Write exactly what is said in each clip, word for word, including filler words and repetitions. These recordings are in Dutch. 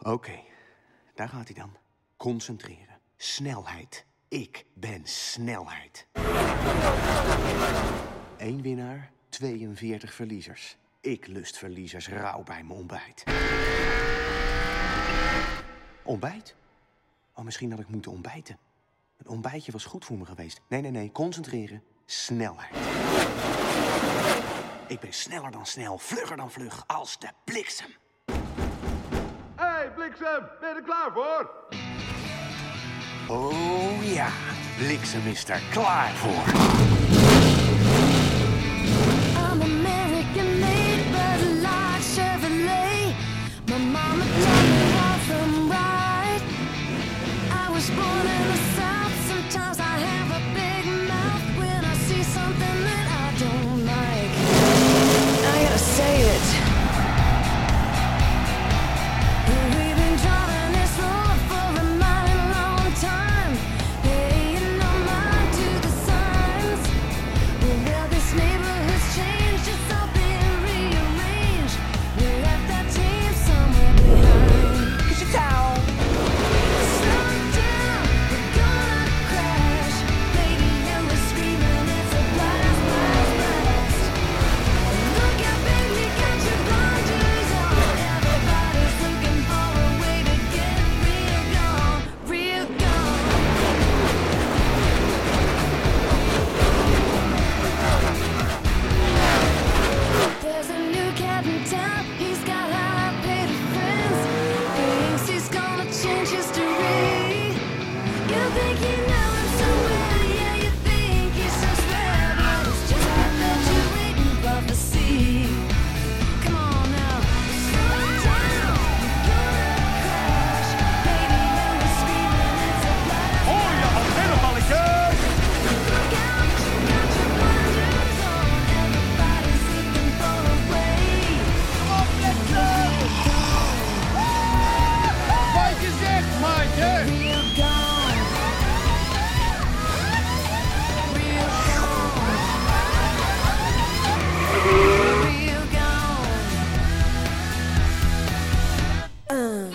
Oké, okay, daar gaat hij dan. Concentreren. Snelheid. Ik ben snelheid. Eén winnaar, tweeënveertig verliezers. Ik lust verliezers rauw bij mijn ontbijt. Ontbijt? Oh, misschien had ik moeten ontbijten. Een ontbijtje was goed voor me geweest. Nee, nee, nee, concentreren. Snelheid. Ik ben sneller dan snel, vlugger dan vlug, als de bliksem. Hé, hey, bliksem, ben je er klaar voor? Oh ja, bliksem is er klaar voor. I'm American made, but like Chevrolet. My mama taught me right from right. I was born in the South. Sometimes I have a big mouth when I see something that I don't like. I gotta say it. We've been driving this road for a mighty long time. Paying no mind to the signs. Well, this neighborhood's changed, it's all been rearranged. We left that team somewhere behind. Cause your town. Slow down, we're gonna crash. Radio is screaming, it's a blast, blast, blast. Look out, baby, got your blinders on. Everybody's looking for a way to get real gone, real gone. There's a new cat in town, he's got high-paid friends. Thinks he's gonna change history. You think you know him so well, yeah, you think he's so swell, but it's just a perpetuating prophecy. Come on now, slow down, you're gonna crash. Radio is screaming, it's a blast. Hoi, je gaat binnen, mannetje! Look out, you got your blinders on. Everybody's looking for a way. Wat je zegt, maatje! Real gone. Real gone. Real gone. Uh.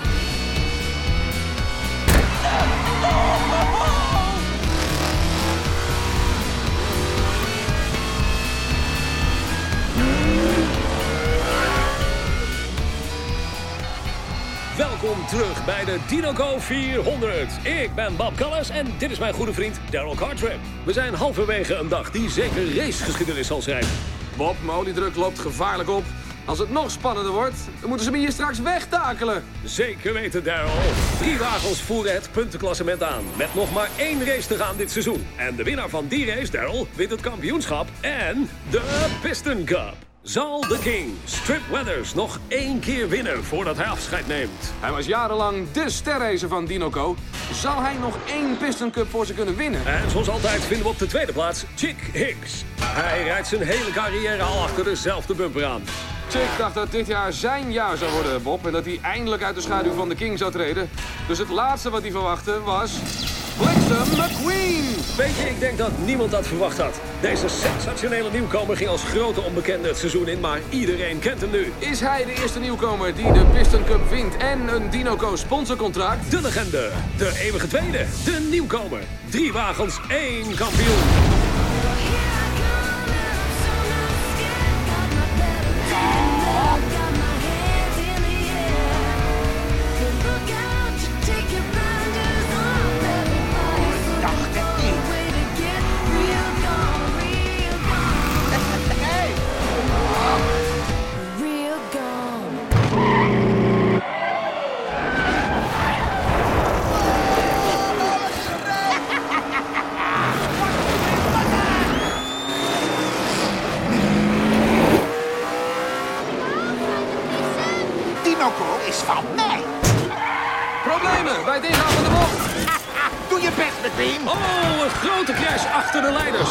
Welkom terug bij de DinoCo vierhonderd. Ik ben Bob Callis en dit is mijn goede vriend Daryl Cartrip. We zijn halverwege een dag die zeker racegeschiedenis zal schrijven. Bob, mijn oliedruk loopt gevaarlijk op. Als het nog spannender wordt, dan moeten ze me hier straks wegtakelen. Zeker weten, Daryl. Drie wagens voeren het puntenklassement aan. Met nog maar één race te gaan dit seizoen. En de winnaar van die race, Daryl, wint het kampioenschap en de Piston Cup. Zal de King, Strip Weathers, nog één keer winnen voordat hij afscheid neemt? Hij was jarenlang de sterracer van DinoCo. Zal hij nog één Piston Cup voor ze kunnen winnen? En zoals altijd vinden we op de tweede plaats Chick Hicks. Hij rijdt zijn hele carrière al achter dezelfde bumper aan. Chick dacht dat dit jaar zijn jaar zou worden, Bob. En dat hij eindelijk uit de schaduw van de King zou treden. Dus het laatste wat hij verwachtte was... Bliksem McQueen! Weet je, ik denk dat niemand dat verwacht had. Deze sensationele nieuwkomer ging als grote onbekende het seizoen in, maar iedereen kent hem nu. Is hij de eerste nieuwkomer die de Piston Cup wint en een DinoCo sponsorcontract? De legende, de eeuwige tweede, de nieuwkomer. Drie wagens, één kampioen. DinoCo is van mij. Problemen bij het ingaan van de bocht. Doe je best, McQueen. Oh, een grote crash achter de leiders.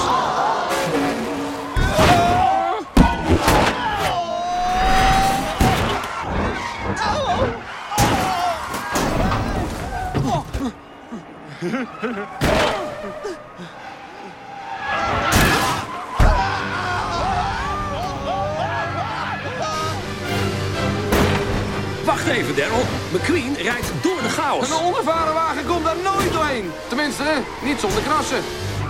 Wacht even, Daryl. McQueen rijdt door de chaos. Een onervaren wagen komt daar nooit doorheen. Tenminste, niet zonder krassen.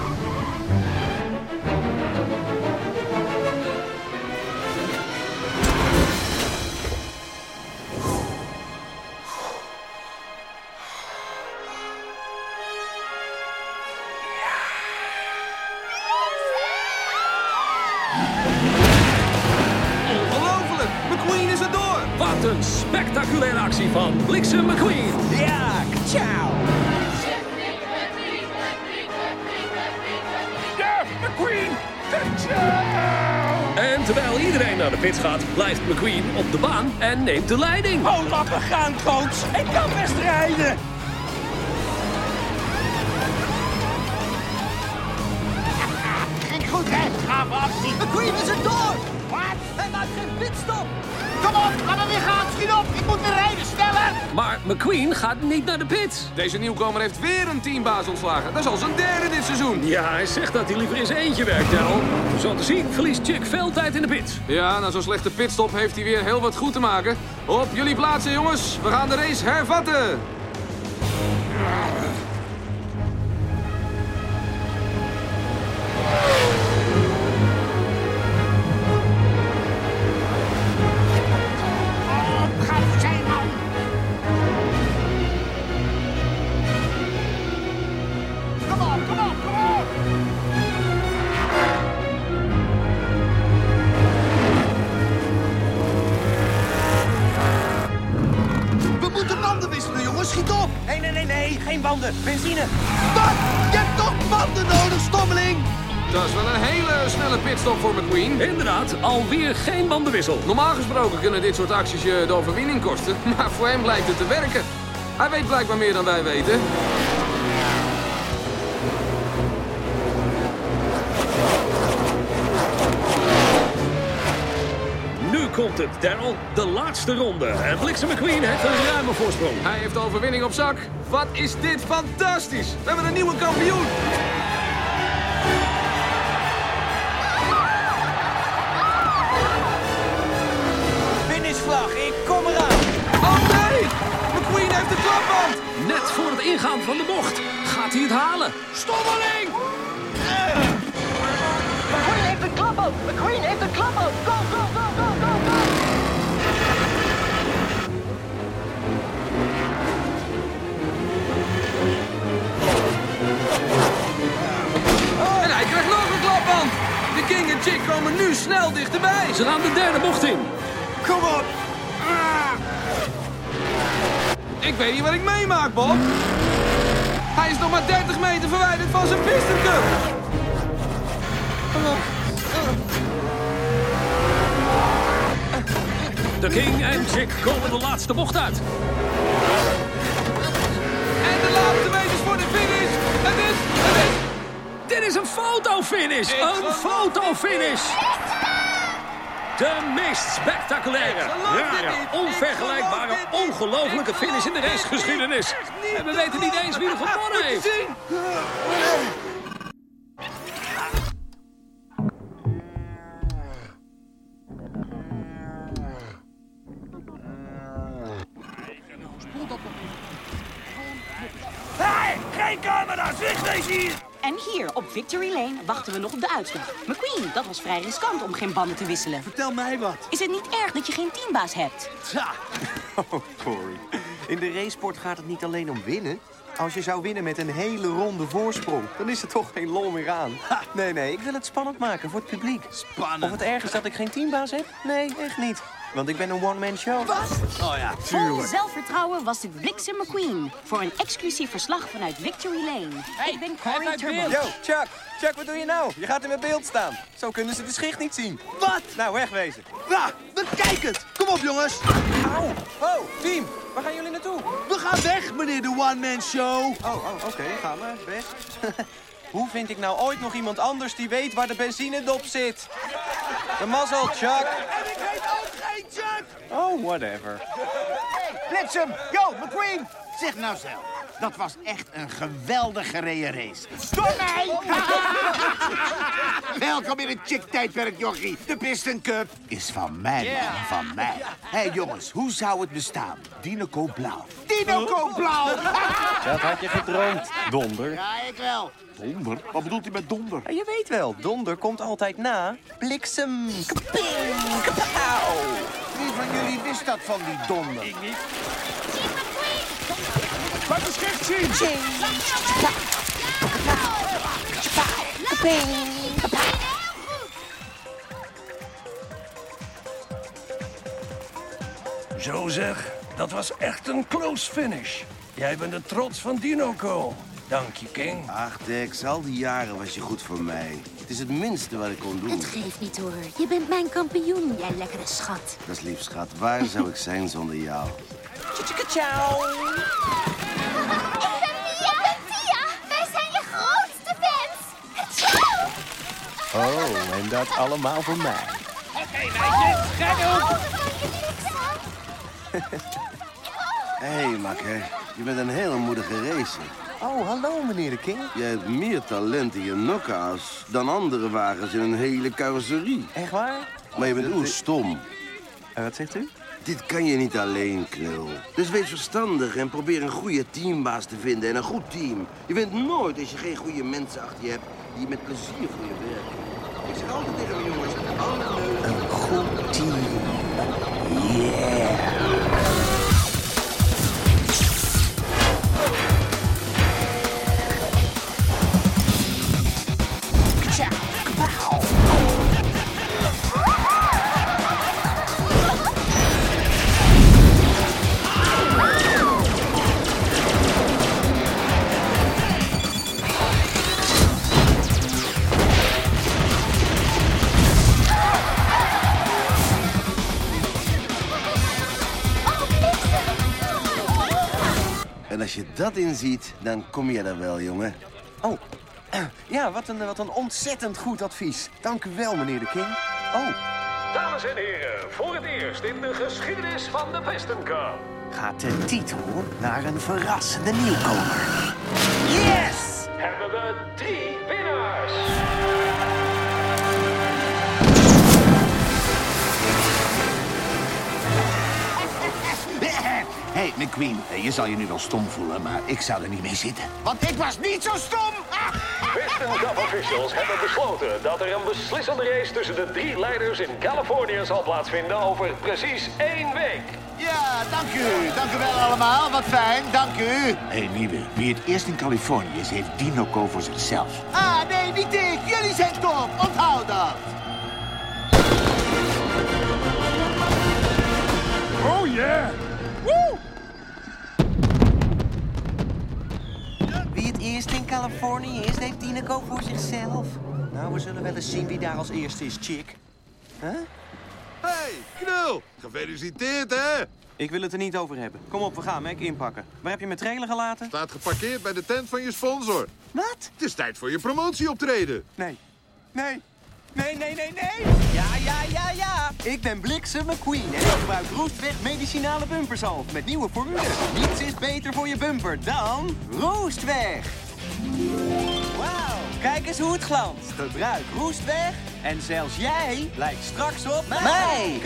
Ongelooflijk! McQueen is er door! Wat een spectaculaire actie van Bliksem McQueen. Ja, ciao. Ja, McQueen! En terwijl iedereen naar de pits gaat, blijft McQueen op de baan en neemt de leiding. Oh, laat me gaan, coach. Ik kan best rijden. Ging goed, hè? Gaan we afzien. McQueen is er door! Wat? Hij maakt geen pitstop! Kom op, laat me weer gaan. Schiet op. Ik moet weer rijden, sneller. Maar McQueen gaat niet naar de pits. Deze nieuwkomer heeft weer een teambaas ontslagen. Dat is al zijn derde dit seizoen. Ja, hij zegt dat hij liever in zijn eentje werkt, Daryl. Zo te zien verliest Chick veel tijd in de pit. Ja, na zo'n slechte pitstop heeft hij weer heel wat goed te maken. Op jullie plaatsen, jongens. We gaan de race hervatten. Oh, gaat zijn man. Kom op, kom op, kom op. We moeten banden wisselen, jongens. Schiet op! Nee, nee, nee, nee. Geen banden. Benzine. Wat? Je hebt toch banden nodig, stommeling? Dat is wel een hele snelle pitstop voor McQueen. Inderdaad, alweer geen bandenwissel. Normaal gesproken kunnen dit soort acties je de overwinning kosten. Maar voor hem blijkt het te werken. Hij weet blijkbaar meer dan wij weten. Nu komt het, Daryl. De laatste ronde. En Bliksem McQueen heeft een ruime voorsprong. Hij heeft de overwinning op zak. Wat is dit fantastisch. We hebben een nieuwe kampioen. Finishvlag. Ik kom eraan. Oh nee! McQueen heeft de klapband. Net voor het ingaan van de bocht gaat hij het halen. Stommeling! McQueen heeft een klap op! McQueen heeft een klap op! Go, go, go, go, go, go! En hij krijgt nog een klapband. De King en Chick komen nu snel dichterbij. Ze gaan de derde bocht in. Kom op. Ah. Ik weet niet wat ik meemaak, Bob. Hij is nog maar dertig meter verwijderd van zijn Piston Cup. De King en Chick komen de laatste bocht uit. En de laatste meters voor de finish. Het is, het is... Dit is een fotofinish. Ik Een geloof fotofinish. De meest spectaculaire, Ik geloof dit rare, niet. Ik onvergelijkbare, geloof dit niet. ongelofelijke Ik finish in de geloof racegeschiedenis. dit echt niet. En we weten niet eens wie er gewonnen heeft. Zien. Hey, geen camera's. Wegwezen hier. En hier, op Victory Lane, wachten we nog op de uitslag. McQueen, dat was vrij riskant om geen banden te wisselen. Vertel mij wat. Is het niet erg dat je geen teambaas hebt? Tja. Oh, Corey. In de racesport gaat het niet alleen om winnen. Als je zou winnen met een hele ronde voorsprong, dan is er toch geen lol meer aan. Nee, nee, ik wil het spannend maken voor het publiek. Spannend. Of het erg is dat ik geen teambaas heb? Nee, echt niet. Want ik ben een one-man show. Oh ja, Vol tuurlijk. zelfvertrouwen was dit Bliksem McQueen voor een exclusief verslag vanuit Victory Lane. Ik ben Corey Turbo. Yo, Chuck. Chuck, wat doe je nou? Je gaat in mijn beeld staan. Zo kunnen ze de schicht niet zien. Wat? Nou, wegwezen. Ja, bekijk het. Kom op, jongens. Au. Oh, team. Waar gaan jullie naartoe? We gaan weg, meneer de one-man show. Oh, oh oké. Ga maar. Weg. Hoe vind ik nou ooit nog iemand anders die weet waar de benzinedop zit? De mazzel, Chuck. En ik weet ook geen Chuck. Oh, whatever. Bliksem. Yo, McQueen. Zeg nou zelf. Dat was echt een geweldig gereden race. Stop mij! Welkom in het chick-tijdperk, jochie. De Piston Cup is van mij, man. Yeah. Van mij. Hé, hey, jongens, hoe zou het bestaan? Dinoco Blauw. Dinoco Blauw! Dat had je gedroomd, Donder. Ja, ik wel. Donder? Wat bedoelt hij met donder? Ja, je weet wel, Donder komt altijd na bliksem. Kaping, kapauw. Wie van jullie wist dat van die donder? Ik niet. Laat de schicht zien! Zo zeg, dat was echt een close finish. Jij bent de trots van Dinoco. Dank je, King. Ach, Dex, al die jaren was je goed voor mij. Het is het minste wat ik kon doen. Het geeft niet hoor. Je bent mijn kampioen, jij lekkere schat. Dat is lief, schat. Waar zou ik zijn zonder jou? Ciao. Ik ben Mia. Ik ben Tia. Wij zijn je grootste fans. Ciao. Oh, en dat allemaal voor mij. Oké, okay, meisjes, ga doen. Hé, hey, makker. Je bent een hele moedige racer. Oh, hallo, meneer de King. Je hebt meer talent in je knockouts dan andere wagens in een hele carrosserie. Echt waar? Maar je bent oer stom. En wat zegt u? Dit kan je niet alleen, knul. Dus wees verstandig en probeer een goede teambaas te vinden en een goed team. Je wint nooit als je geen goede mensen achter je hebt die met plezier voor je werken. Ik zeg altijd tegen mijn jongens, alle een goed team. Yeah. En als je dat inziet, dan kom je er wel, jongen. Oh, ja, wat een, wat een ontzettend goed advies. Dank u wel, meneer de King. Oh. Dames en heren, voor het eerst in de geschiedenis van de Piston Cup gaat de titel naar een verrassende nieuwkomer. Yes! Hebben we drie winnaars. Hé, hey, McQueen, je zal je nu wel stom voelen, maar ik zou er niet mee zitten. Want ik was niet zo stom! Piston Cup officials hebben besloten dat er een beslissende race tussen de drie leiders in Californië zal plaatsvinden over precies één week. Ja, dank u. Dank u wel allemaal. Wat fijn. Dank u. Hé, hey, Nieuwe. Wie het eerst in Californië is, heeft Dinoco voor zichzelf. Ah, nee, niet ik. Jullie zijn top. Onthoud dat. Oh, yeah. Woe! Wie het eerst in Californië is, heeft Dinoco voor zichzelf. Nou, we zullen wel eens zien wie daar als eerste is, chick. Huh? Hey, knul! Gefeliciteerd, hè? Ik wil het er niet over hebben. Kom op, we gaan Mac inpakken. Waar heb je mijn trailer gelaten? Staat geparkeerd bij de tent van je sponsor. Wat? Het is tijd voor je promotieoptreden. Nee. Nee. Nee, nee, nee, nee! Ja, ja, ja, ja! Ik ben Bliksem McQueen en ik gebruik Roestweg medicinale bumperzalf met nieuwe formule. Niets is beter voor je bumper dan Roestweg. Wauw, kijk eens hoe het glanst. Gebruik Roestweg en zelfs jij lijkt straks op mij.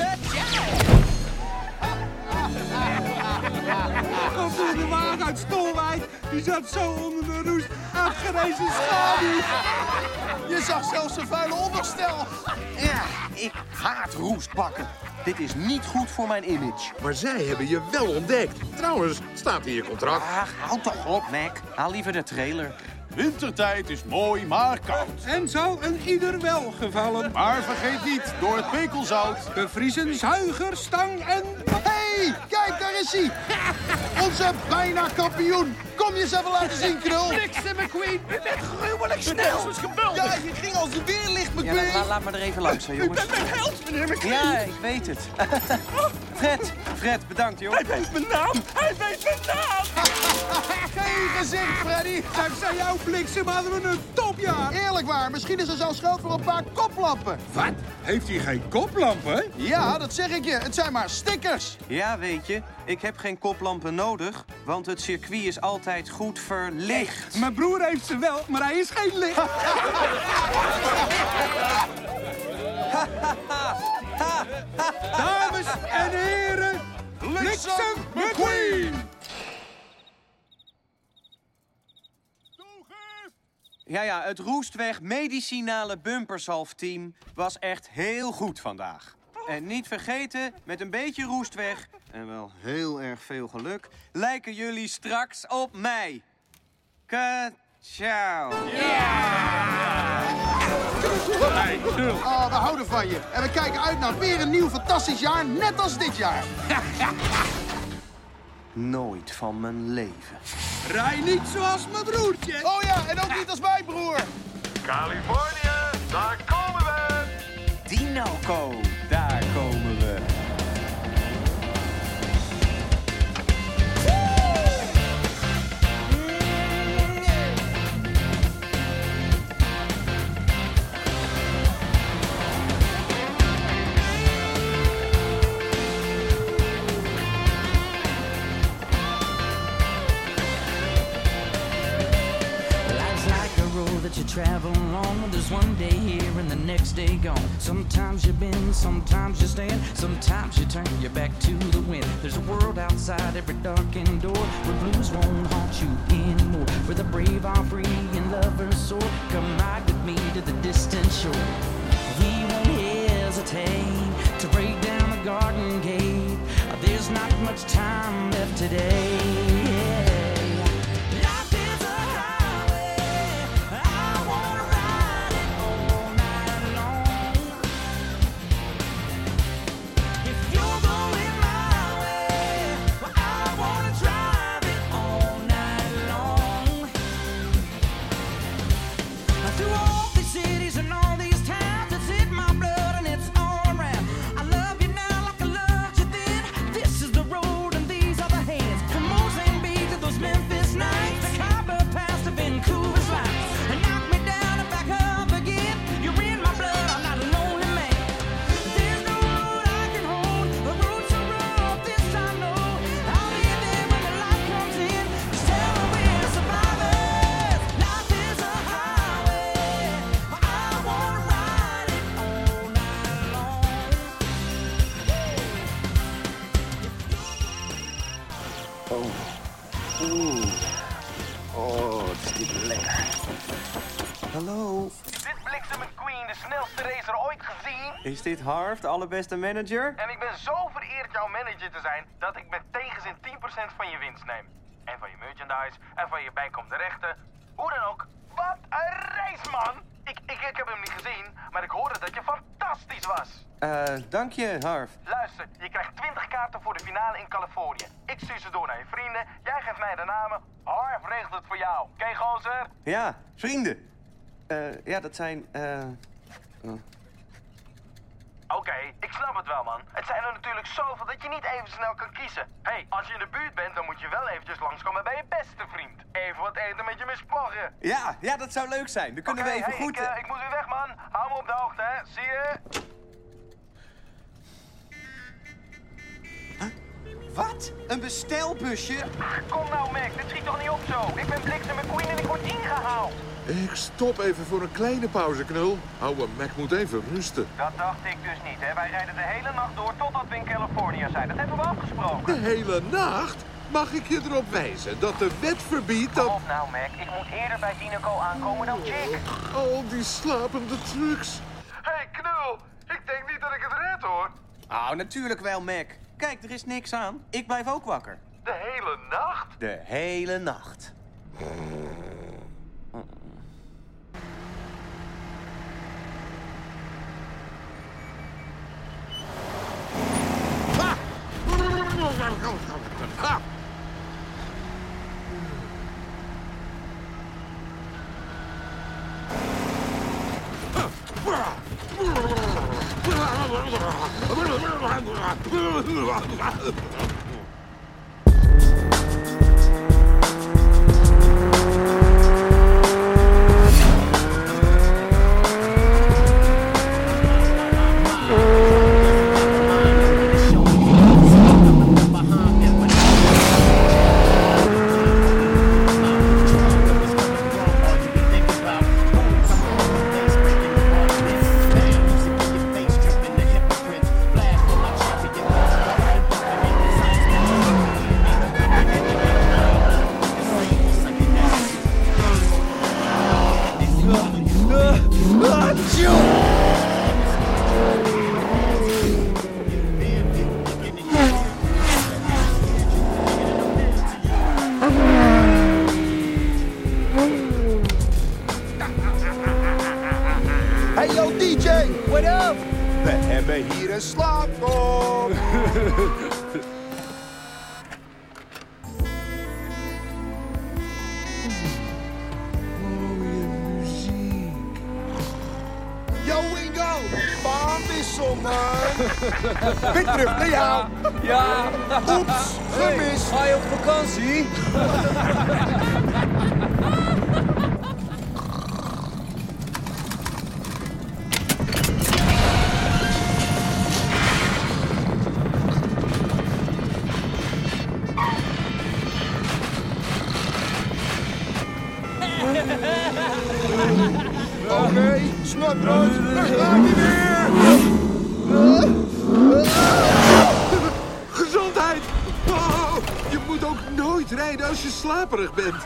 Komt door de wagen uit Stolwijk. Die zat zo onder de roest. Afgerezen schaduw. Je zag zelfs een vuile onderstel. Ja, ik haat roestbakken. Dit is niet goed voor mijn image. Maar zij hebben je wel ontdekt. Trouwens, staat in je contract. Ach, houd toch op, Mac. Haal liever de trailer. Wintertijd is mooi, maar koud. En zou een ieder welgevallen. Maar vergeet niet, door het pekelzout bevriezen zuiger, stang en... Hé, hey, kijk, daar is hij. Onze bijna kampioen. Kom je eens even laten zien, knul. Bliksem McQueen, u bent gruwelijk snel. Dat is geweldig. Ja, je ging als een weerlicht, McQueen. Ja, laat, laat me er even langs, hè, jongens. U bent mijn held, meneer McQueen. Ja, ik weet het. Fred, Fred, bedankt, joh. Hij weet mijn naam. Hij weet mijn naam. Geen gezicht, Freddy. Dankzij jou, Bliksem, hadden we een topjaar. Eerlijk waar, misschien is er zelfs geld voor een paar koplampen. Wat? Heeft hij geen koplampen? Ja, dat zeg ik je. Het zijn maar stickers. Ja, Ja, weet je, ik heb geen koplampen nodig, want het circuit is altijd goed verlicht. Mijn broer heeft ze wel, maar hij is geen licht. Dames en heren, Bliksem McQueen! Ja, ja, het Roestweg medicinale bumperzalfteam was echt heel goed vandaag. En niet vergeten, met een beetje roestweg en wel heel erg veel geluk, lijken jullie straks op mij. Ka-ciao. Oh, we houden van je. En we kijken uit naar weer een nieuw fantastisch jaar, net als dit jaar. Nooit van mijn leven. Rij niet zoals mijn broertje. Oh ja, en ook niet als mijn broer. Californië, daar komen we! Dinoco, daar komen we. That you travel along, there's one day here and the next day gone. Sometimes you bend, sometimes you stand, sometimes you turn your back to the wind. There's a world outside every darkened door where blues won't haunt you anymore, where the brave are free and lovers soar. Come ride with me to the distant shore. We won't hesitate to break down the garden gate. There's not much time left today. Hallo. Dit Bliksem McQueen, de snelste racer ooit gezien. Is dit Harv, de allerbeste manager? En ik ben zo vereerd jouw manager te zijn, dat ik met tegenzin tien procent van je winst neem. En van je merchandise, en van je bijkomende rechten. Hoe dan ook, wat een race, man! Ik, ik, ik heb hem niet gezien, maar ik hoorde dat je fantastisch was. Eh, uh, dank je, Harv. Luister, je krijgt twintig kaarten voor de finale in Californië. Ik stuur ze door naar je vrienden, jij geeft mij de namen. Harv regelt het voor jou. Oké, gozer? Ja, vrienden. Eh, uh, ja, dat zijn, eh... Uh... Uh. Oké, okay, ik snap het wel, man. Het zijn er natuurlijk zoveel dat je niet even snel kan kiezen. Hé, hey, als je in de buurt bent, dan moet je wel eventjes langskomen bij je beste vriend. Even wat eten met je misplaggen. Ja, ja, dat zou leuk zijn. Dan kunnen okay, we even hey, goed... Ik, uh, ik moet weer weg, man. Hou me op de hoogte, hè. Zie je? Huh? Wat? Een bestelbusje? Ach, kom nou, Mac. Dit schiet toch niet op zo? Ik ben Bliksem McQueen en ik word ingehaald. Ik stop even voor een kleine pauze, knul. Oude Mac moet even rusten. Dat dacht ik dus niet, hè. Wij rijden de hele nacht door totdat we in Californië zijn. Dat hebben we afgesproken. De hele nacht? Mag ik je erop wijzen dat de wet verbiedt dat... Kom op nou, Mac. Ik moet eerder bij Dinoco aankomen dan Jake. Al die slapende trucks. Hé, hey, knul. Ik denk niet dat ik het red, hoor. Oh, natuurlijk wel, Mac. Kijk, er is niks aan. Ik blijf ook wakker. De hele nacht? De hele nacht. Ha! Iedereen slaapt op. Yo, Wingo! Baanwissel, man! Weer terug naar jou! Ja! Oeps, gemist! Ga je op vakantie? Oh nee, Snodgrass, daar gaat hij weer! Gezondheid! Oh, je moet ook nooit rijden als je slaperig bent.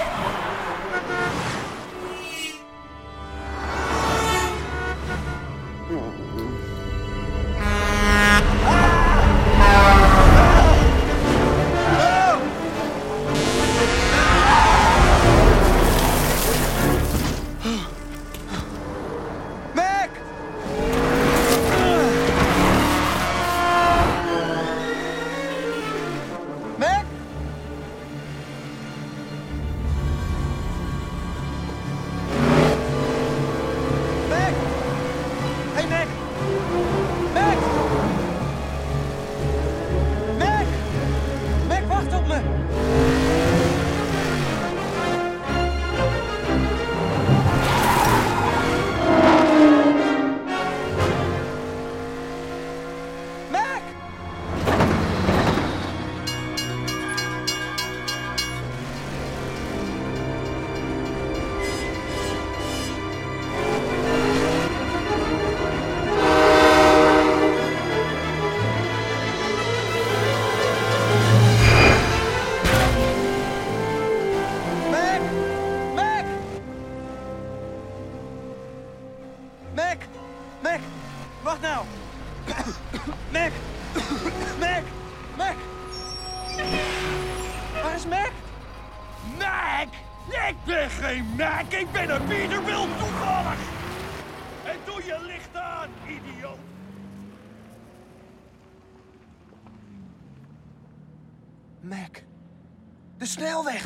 Mac, de snelweg.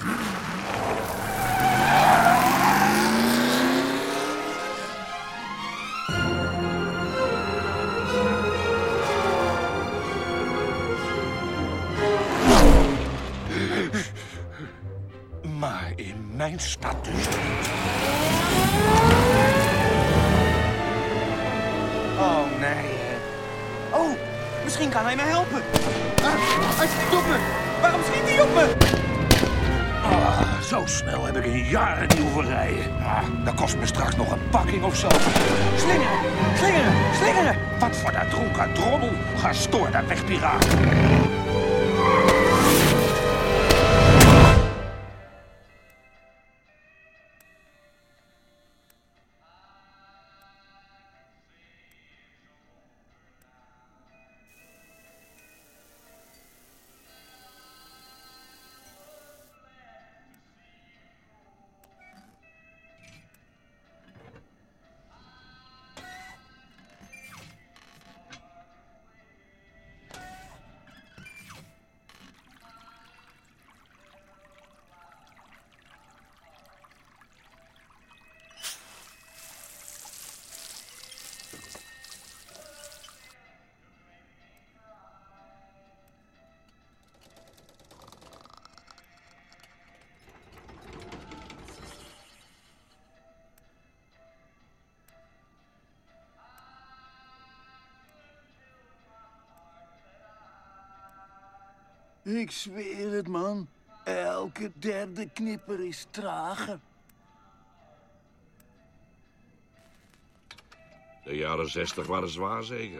Maar in mijn stad dus niet. Oh, nee. Oh, misschien kan hij me helpen. Ah, hij schiet op me. Waarom schiet hij op me? Ah, zo snel heb ik in jaren niet hoeven rijden. Ah, dat kost me straks nog een pakking of zo. Slingeren, slingeren, slingeren. Wat voor dat dronken drommel. Ga stoor dat wegpiraat. Ik zweer het, man. Elke derde knipper is trager. De jaren zestig waren zwaar, zeker.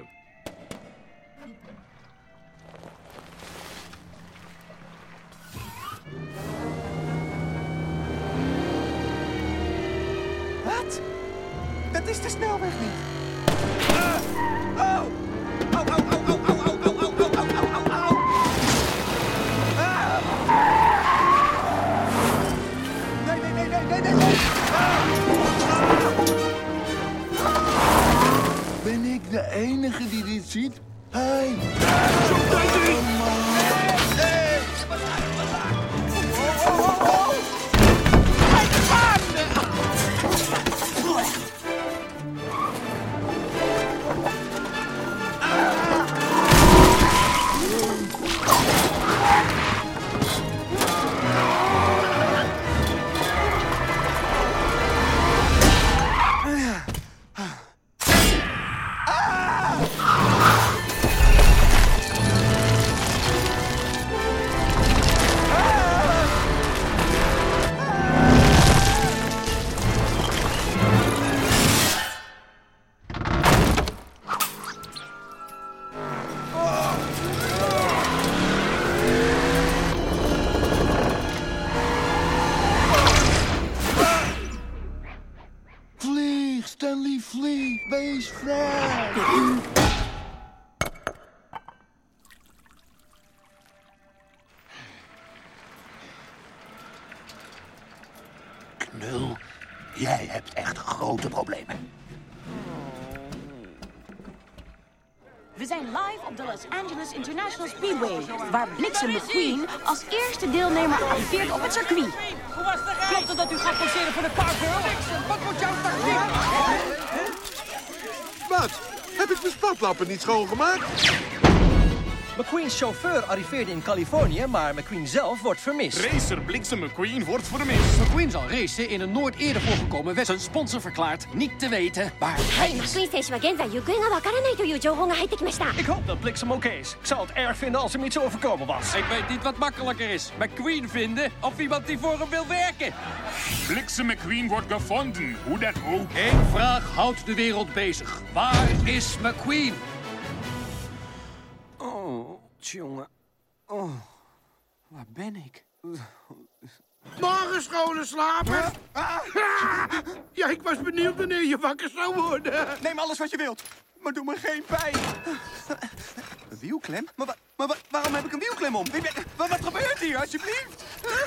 Wat? Dat is de snelweg niet. Uh, oh! Au, au, au, au, au, au, au, au, au, au, au, au. Ah. Nee, nee, nee, nee, nee, nee, nee. Ben ik de enige die dit ziet? Wees vrij. Knul, jij hebt echt grote problemen. We zijn live op de Los Angeles International Speedway, waar Bliksem McQueen als eerste deelnemer arriveert op het circuit. Klopt het dat u gaat passeren voor de cargirl? Wat wordt jouw tactiek? Wat? Heb ik mijn spatlappen niet schoongemaakt? McQueen's chauffeur arriveerde in Californië, maar McQueen zelf wordt vermist. Racer Bliksem McQueen wordt vermist. McQueen zal racen in een nooit eerder voorgekomen wedstrijd. Zijn sponsor verklaart niet te weten waar hij is. Ik hoop dat Bliksem oké is. Ik zou het erg vinden als hem iets overkomen was. Ik weet niet wat makkelijker is. McQueen vinden of iemand die voor hem wil werken. Bliksem McQueen wordt gevonden. Hoe dat ook. Eén vraag houdt de wereld bezig. Waar is McQueen? Oh, tjonge. Oh, waar ben ik? Morgen schone slapen. Ja, ik was benieuwd wanneer je wakker zou worden. Neem alles wat je wilt, maar doe me geen pijn. Een wielklem? Maar, wa maar wa waarom heb ik een wielklem om? Wat, wat gebeurt hier, alsjeblieft?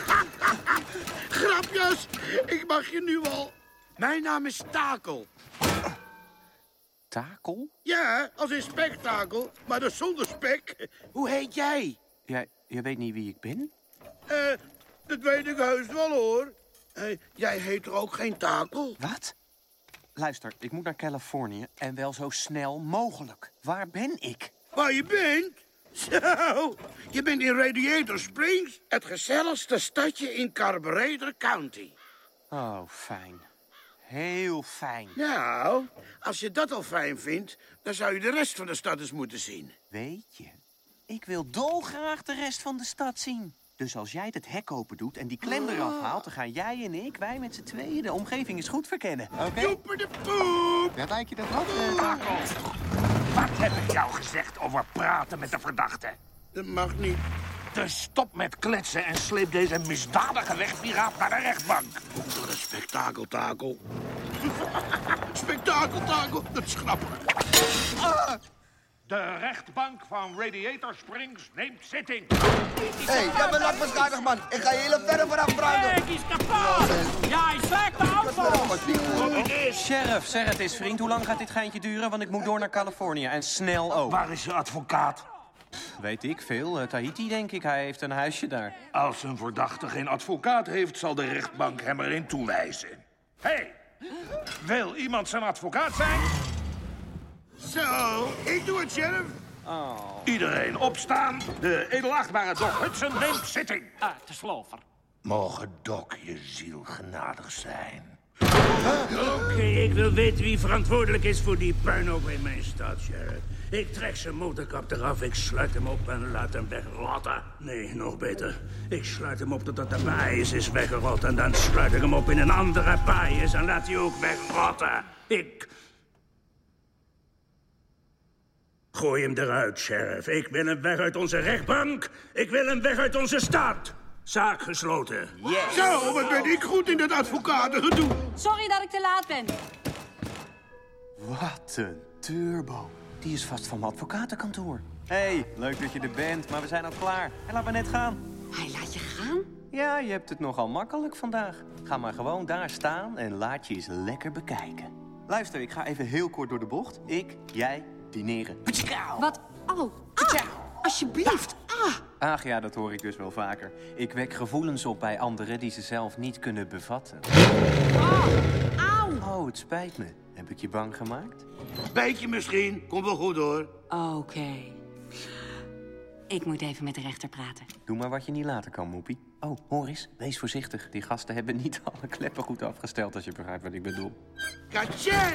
Grapjes, ik mag je nu al. Mijn naam is Takel. Takel? Ja, als in spektakel, maar dus zonder spek. Hoe heet jij? Jij, jij weet niet wie ik ben? Eh, dat weet ik heus wel, hoor. Uh, jij heet er ook geen Takel? Wat? Luister, ik moet naar Californië en wel zo snel mogelijk. Waar ben ik? Waar je bent? Zo, je bent in Radiator Springs, het gezelligste stadje in Carburetor County. Oh, fijn. Heel fijn. Nou, als je dat al fijn vindt, dan zou je de rest van de stad eens moeten zien. Weet je, ik wil dolgraag de rest van de stad zien. Dus als jij het hek open doet en die klem eraf haalt, dan gaan jij en ik, wij met z'n tweeën, de omgeving eens goed verkennen. Oké? Okay? Joeper de poep! Ja, lijkt je dat wat, uh, Takel? Wat heb ik jou gezegd over praten met de verdachte? Dat mag niet. Dus stop met kletsen en sleep deze misdadige wegpiraat naar de rechtbank. Door een spektakeltakel. Spektakeltakel, dat is grappig. Ah! De rechtbank van Radiator Springs neemt zitting. Hé, hey, jij bent lakbeschadigd, man. Ik ga je hele verder vanaf branden. Kijk, is kapot! Ja, hij slaakt de auto! Sheriff, zeg het eens, vriend. Hoe lang gaat dit geintje duren? Want ik moet door naar Californië en snel ook. Waar is je advocaat? Weet ik veel. Uh, Tahiti, denk ik. Hij heeft een huisje daar. Als een verdachte geen advocaat heeft, zal de rechtbank hem erin toewijzen. Hé, hey, wil iemand zijn advocaat zijn? Zo, ik doe het, sheriff. Oh. Iedereen opstaan. De edelachtbare Doc Hudson neemt zitting. Ah, te slover. Mogen Doc je ziel genadig zijn. Oké, okay, ik wil weten wie verantwoordelijk is voor die puinhoop in mijn stad, sheriff. Ik trek zijn motorkap eraf, ik sluit hem op en laat hem wegrotten. Nee, nog beter. Ik sluit hem op totdat de baaiers is weggerot en dan sluit ik hem op in een andere baaiers en laat hij ook wegrotten. Ik... Gooi hem eruit, sheriff. Ik wil hem weg uit onze rechtbank. Ik wil hem weg uit onze stad. Zaak gesloten. Yes. Zo, wat ben ik goed in dat advocatengedoe. Sorry dat ik te laat ben. Wat een turbo. Die is vast van mijn advocatenkantoor. Hé, hey, leuk dat je er bent, maar we zijn al klaar. En laat maar net gaan. Hij laat je gaan? Ja, je hebt het nogal makkelijk vandaag. Ga maar gewoon daar staan en laat je eens lekker bekijken. Luister, ik ga even heel kort door de bocht. Ik, jij, dineren. Wat? Oh, ah, alsjeblieft. Ah. Ach ja, dat hoor ik dus wel vaker. Ik wek gevoelens op bij anderen die ze zelf niet kunnen bevatten. Oh, auw. Oh, het spijt me. Heb ik je bang gemaakt? Beetje misschien. Komt wel goed, hoor. Oké. Okay. Ik moet even met de rechter praten. Doe maar wat je niet laten kan, Moepie. Oh, hoor eens. Wees voorzichtig. Die gasten hebben niet alle kleppen goed afgesteld, als je begrijpt wat ik bedoel. Katje!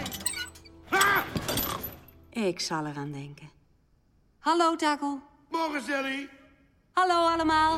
Ik zal eraan denken. Hallo, Takel. Morgen, Sally. Hallo, allemaal.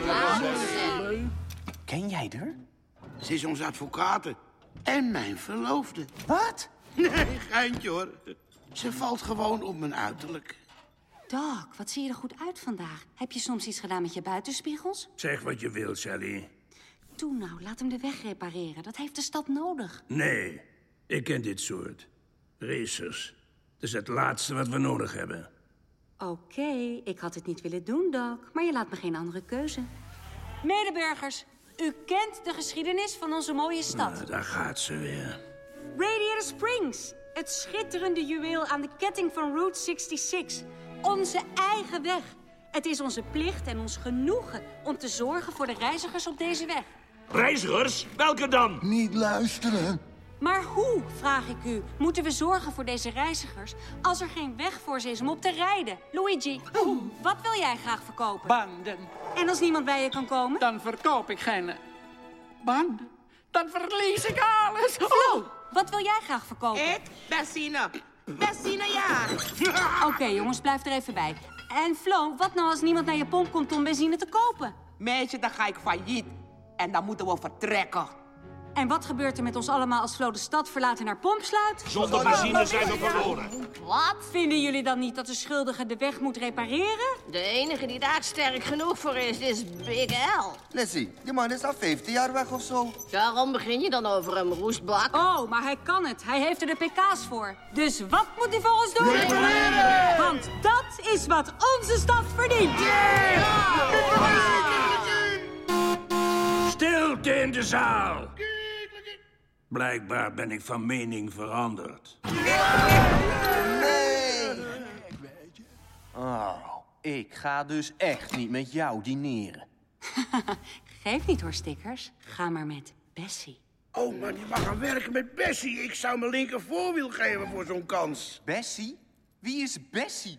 Ken jij haar? Ze is onze advocate. En mijn verloofde. Wat? Nee, geintje, hoor. Ze valt gewoon op mijn uiterlijk. Doc, wat zie je er goed uit vandaag. Heb je soms iets gedaan met je buitenspiegels? Zeg wat je wil, Sally. Doe nou, laat hem de weg repareren. Dat heeft de stad nodig. Nee, ik ken dit soort. Racers. Dat is het laatste wat we nodig hebben. Oké, ik had het niet willen doen, Doc. Maar je laat me geen andere keuze. Medeburgers, u kent de geschiedenis van onze mooie stad. Nou, daar gaat ze weer. Radiator Springs. Het schitterende juweel aan de ketting van Route zesenzestig. Onze eigen weg. Het is onze plicht en ons genoegen om te zorgen voor de reizigers op deze weg. Reizigers? Welke dan? Niet luisteren. Maar hoe, vraag ik u, moeten we zorgen voor deze reizigers als er geen weg voor ze is om op te rijden? Luigi, wat wil jij graag verkopen? Banden. En als niemand bij je kan komen? Dan verkoop ik geen banden. Dan verlies ik alles. Flo, wat wil jij graag verkopen? Ik? Benzine. Benzine, ja. Oké, jongens, blijf er even bij. En Flo, wat nou als niemand naar je pomp komt om benzine te kopen? Meisje, dan ga ik failliet. En dan moeten we vertrekken. En wat gebeurt er met ons allemaal als Flo de stad verlaat en haar pomp sluit? Zonder benzine zijn we verloren. Wat? Vinden jullie dan niet dat de schuldige de weg moet repareren? De enige die daar sterk genoeg voor is, is Big L. Lizzie, die man is al vijftien jaar weg of zo. Daarom begin je dan over hem, roestbak. Oh, maar hij kan het. Hij heeft er de pk's voor. Dus wat moet hij voor ons doen? Repareren! Want dat is wat onze stad verdient. Stilte in de zaal. Blijkbaar ben ik van mening veranderd. Nee! Oh, ik ga dus echt niet met jou dineren. Geef niet hoor, stickers. Ga maar met Bessie. Oh, maar die mag gaan werken met Bessie. Ik zou mijn linker voorwiel geven voor zo'n kans. Bessie? Wie is Bessie?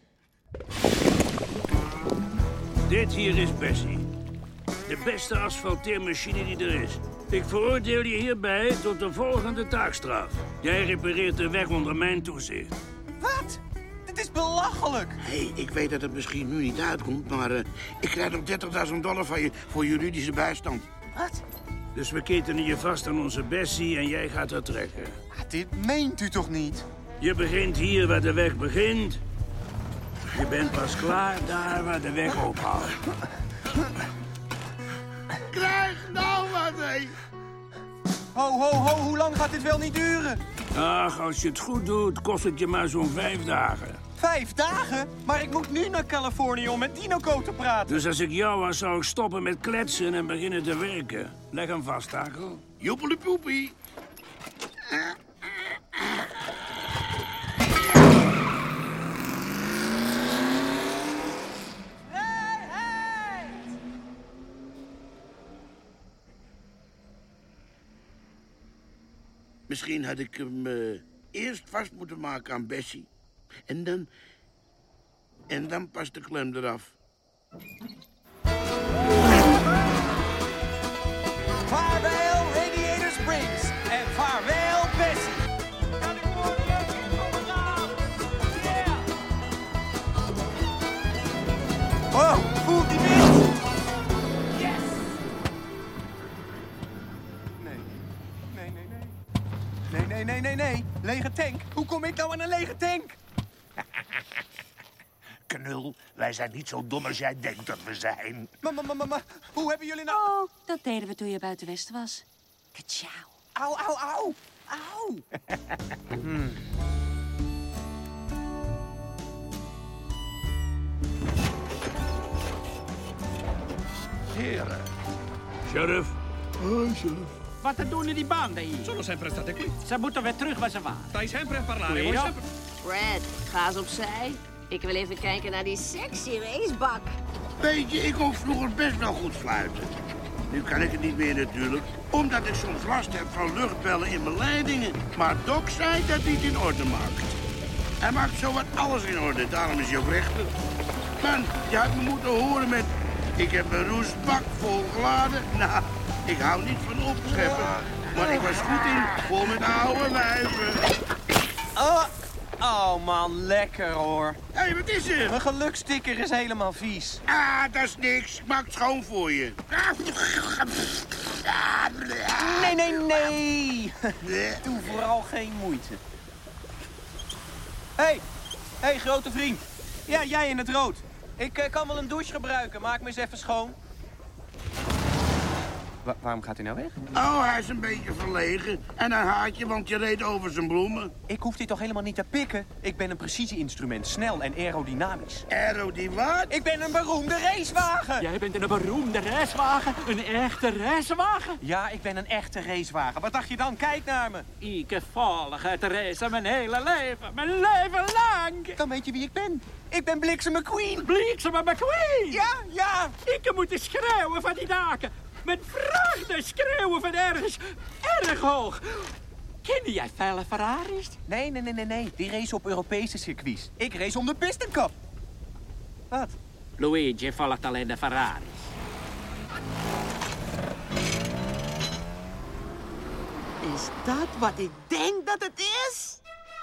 Dit hier is Bessie. De beste asfalteermachine die er is. Ik veroordeel je hierbij tot de volgende taakstraf. Jij repareert de weg onder mijn toezicht. Wat? Dit is belachelijk. Hé, hey, ik weet dat het misschien nu niet uitkomt, maar uh, ik krijg nog dertigduizend dollar van je voor juridische bijstand. Wat? Dus we ketenen je vast aan onze Bessie en jij gaat er trekken. Ah, dit meent u toch niet? Je begint hier waar de weg begint. Je bent pas klaar daar waar de weg ophoudt. Krijg nou wat, hé! Ho, ho, ho, hoe lang gaat dit wel niet duren? Ach, als je het goed doet, kost het je maar zo'n vijf dagen. Vijf dagen? Maar ik moet nu naar Californië om met Dinoco te praten. Dus als ik jou was, zou ik stoppen met kletsen en beginnen te werken. Leg hem vast, Taco. Joepeliepoepie. Misschien had ik hem uh, eerst vast moeten maken aan Bessie. En dan... En dan pas de klem eraf. Vaarwel Radiator Springs. En vaarwel Bessie. Wow, voelt die wind? Yes! Nee. Nee, nee, nee. Nee, nee, nee, nee, nee. Lege tank. Hoe kom ik nou aan een lege tank? Knul, wij zijn niet zo dom als jij denkt dat we zijn. Maar, maar, maar, maar, hoe hebben jullie nou... Oh, dat deden we toen je buiten Westen was. Kaciao. Au, au, au. Au. hmm. Heren. Sheriff. Oh, sheriff. Wat doen die banden hier? Sono sempre state qui. Ze moeten weer terug waar ze waren. Stai sempre a parlare, Qui, vuoi no? sempre... Fred, ga eens opzij. Ik wil even kijken naar die sexy racebak. Weet je, ik kon vroeger best wel goed fluiten. Nu kan ik het niet meer natuurlijk, omdat ik soms last heb van luchtbellen in mijn leidingen. Maar Doc zei dat hij het in orde maakt. Hij maakt zowat alles in orde, daarom is hij ook rechter. Man, je had me moeten horen met... Ik heb een roestbak vol geladen. Nou, ik hou niet van opscheppen. Maar ik was goed in, vol met oude wijven. Oh, oh man, lekker hoor. Hé, hey, wat is er? Mijn geluksticker is helemaal vies. Ah, dat is niks. Ik maak het schoon voor je. Nee, nee, nee. Doe vooral geen moeite. Hé, hey, hey, grote vriend. Ja, jij in het rood. Ik uh, kan wel een douche gebruiken. Maak me eens even schoon. Wa- waarom gaat hij nou weg? Oh, hij is een beetje verlegen. En een haatje, want je reed over zijn bloemen. Ik hoef dit toch helemaal niet te pikken? Ik ben een precisie-instrument, snel en aerodynamisch. Aerody wat? Ik ben een beroemde racewagen! Jij bent een beroemde racewagen, een echte racewagen. Ja, ik ben een echte racewagen. Wat dacht je dan? Kijk naar me. Ik volg het racen mijn hele leven, mijn leven lang. Dan weet je wie ik ben. Ik ben Bliksem McQueen. Bliksem McQueen? Ja, ja. Ik moet schreeuwen van die daken. Met vrachten schreeuwen van ergens erg hoog. Ken jij vele Ferraris? Nee, nee, nee, nee, nee. Die race op Europese circuits. Ik race om de Piston Cup. Wat? Luigi volgt alleen de Ferraris. Is dat wat ik denk dat het is?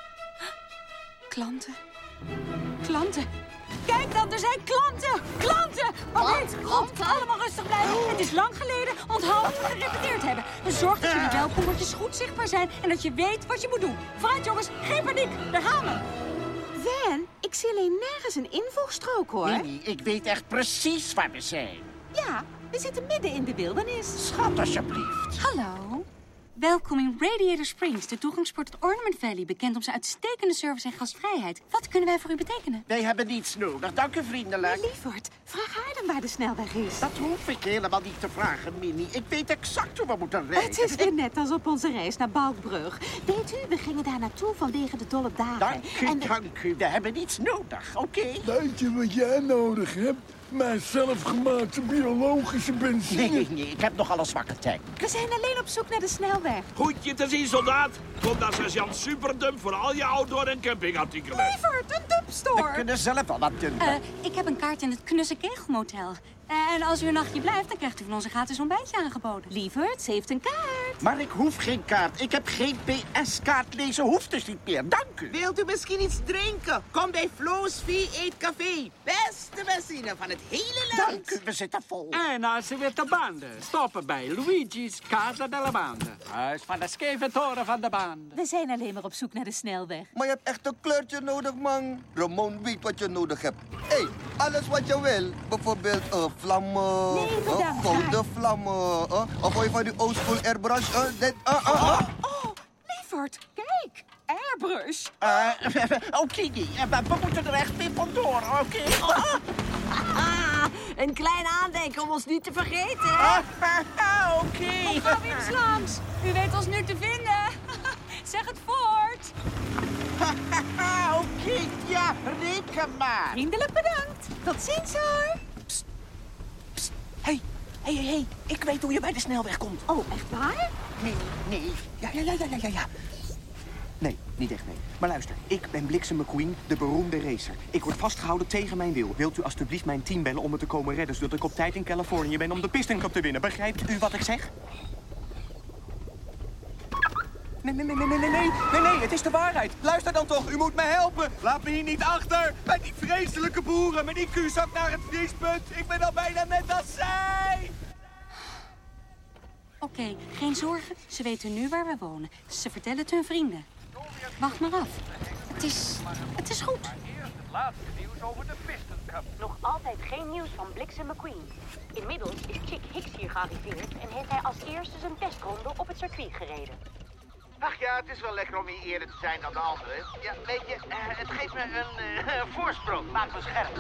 Klanten. Klanten. Kijk dan, er zijn klanten. Klanten. Oh nee, God, allemaal rustig blijven. Het is lang geleden. Onthoud wat we gerepeteerd hebben. Zorg dat jullie welkommertjes goed zichtbaar zijn en dat je weet wat je moet doen. Vooruit jongens, geen paniek. Daar gaan we. Van, ik zie alleen nergens een invoegstrook, hoor. Minnie, ik weet echt precies waar we zijn. Ja, we zitten midden in de wildernis. Schat, alsjeblieft. Hallo. Welkom in Radiator Springs, de toegangspoort tot Ornament Valley, bekend om zijn uitstekende service en gastvrijheid. Wat kunnen wij voor u betekenen? Wij hebben niets nodig, dank u vriendelijk. Lieverd, vraag haar dan waar de snelweg is. Dat hoef ik helemaal niet te vragen, Minnie. Ik weet exact hoe we moeten rijden. Het is weer net als op onze reis naar Balkbrug. Weet u, we gingen daar naartoe vanwege de dolle dagen. Dank u, en de... dank u. We hebben niets nodig, oké? Okay? Weet je wat jij nodig hebt? Mijn zelfgemaakte biologische benzine. Nee, nee, ik heb nogal een zwakke tank. We zijn alleen op zoek naar de snelweg. Goed je te zien, soldaat. Kom naar sergeant Superdump voor al je outdoor- en campingartikelen. Lieverd, een dumpstore. We kunnen zelf wel wat dumpen. Uh, ik heb een kaart in het Knusse Kegelmotel. En als u een nachtje blijft, dan krijgt u van onze gratis ontbijtje aangeboden. Lieverd, ze heeft een kaart. Maar ik hoef geen kaart. Ik heb geen P S-kaart. Lezen hoeft dus niet meer. Dank u. Wilt u misschien iets drinken? Kom bij Flo's V acht Café. Beste benzine van het hele land. Dank u, we zitten vol. En als we weer de banden stoppen bij Luigi's Casa della Bande. Huis van de scheve toren van de banden. We zijn alleen maar op zoek naar de snelweg. Maar je hebt echt een kleurtje nodig, man. Ramon weet wat je nodig hebt. Hé, hey, alles wat je wil. Bijvoorbeeld uh, vlammen, nee, uh, gouden vlammen. Uh, of wil je van die oldschool airbrush? Uh, dit, uh, uh, uh. Oh, lieverd, kijk. Airbrush. Uh, Oké, okay, we moeten er echt weer vandoor, oké? Okay? Oh. Een klein aandenken om ons niet te vergeten. Uh, uh, oké. Okay. Kom gauw weer eens langs. U weet ons nu te vinden. Zeg het voort. Oké, okay, ja, reken maar. Vriendelijk bedankt. Tot ziens, hoor. Psst. Psst. Hé, hé, hé, hé. Ik weet hoe je bij de snelweg komt. Oh, echt waar? Nee, nee. Ja, ja, ja, ja, ja, ja. Nee, niet echt nee. Maar luister, ik ben Bliksem McQueen, de beroemde racer. Ik word vastgehouden tegen mijn wil. Wilt u alstublieft mijn team bellen om me te komen redden, zodat ik op tijd in Californië ben om de Piston Cup te winnen? Begrijpt u wat ik zeg? Nee, nee, nee, nee, nee, nee, nee, nee, nee, het is de waarheid. Luister dan toch, u moet me helpen. Laat me hier niet achter, bij die vreselijke boeren met die Q-zak naar het vriespunt. Ik ben al bijna net als zij. Oké, okay, geen zorgen. Ze weten nu waar we wonen. Ze vertellen het hun vrienden. Wacht maar af. Het is... het is goed. Eerst het laatste nieuws over de Piston Cup. Nog altijd geen nieuws van Bliksem McQueen. Inmiddels is Chick Hicks hier gearriveerd en heeft hij als eerste zijn testronde op het circuit gereden. Ach ja, het is wel lekker om hier eerder te zijn dan de anderen. Ja, weet je, uh, het geeft me een uh, voorsprong. Maakt me scherp.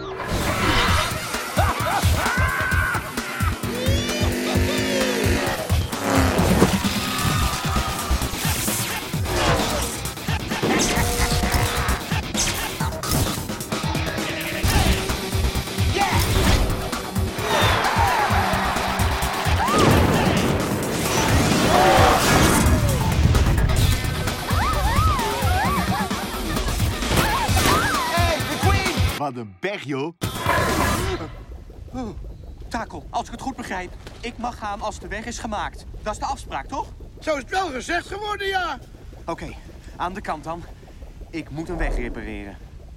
Wat een berg, joh. Oh, Takel, als ik het goed begrijp, ik mag gaan als de weg is gemaakt. Dat is de afspraak, toch? Zo is het wel gezegd geworden, ja. Oké, okay, aan de kant dan. Ik moet een weg repareren.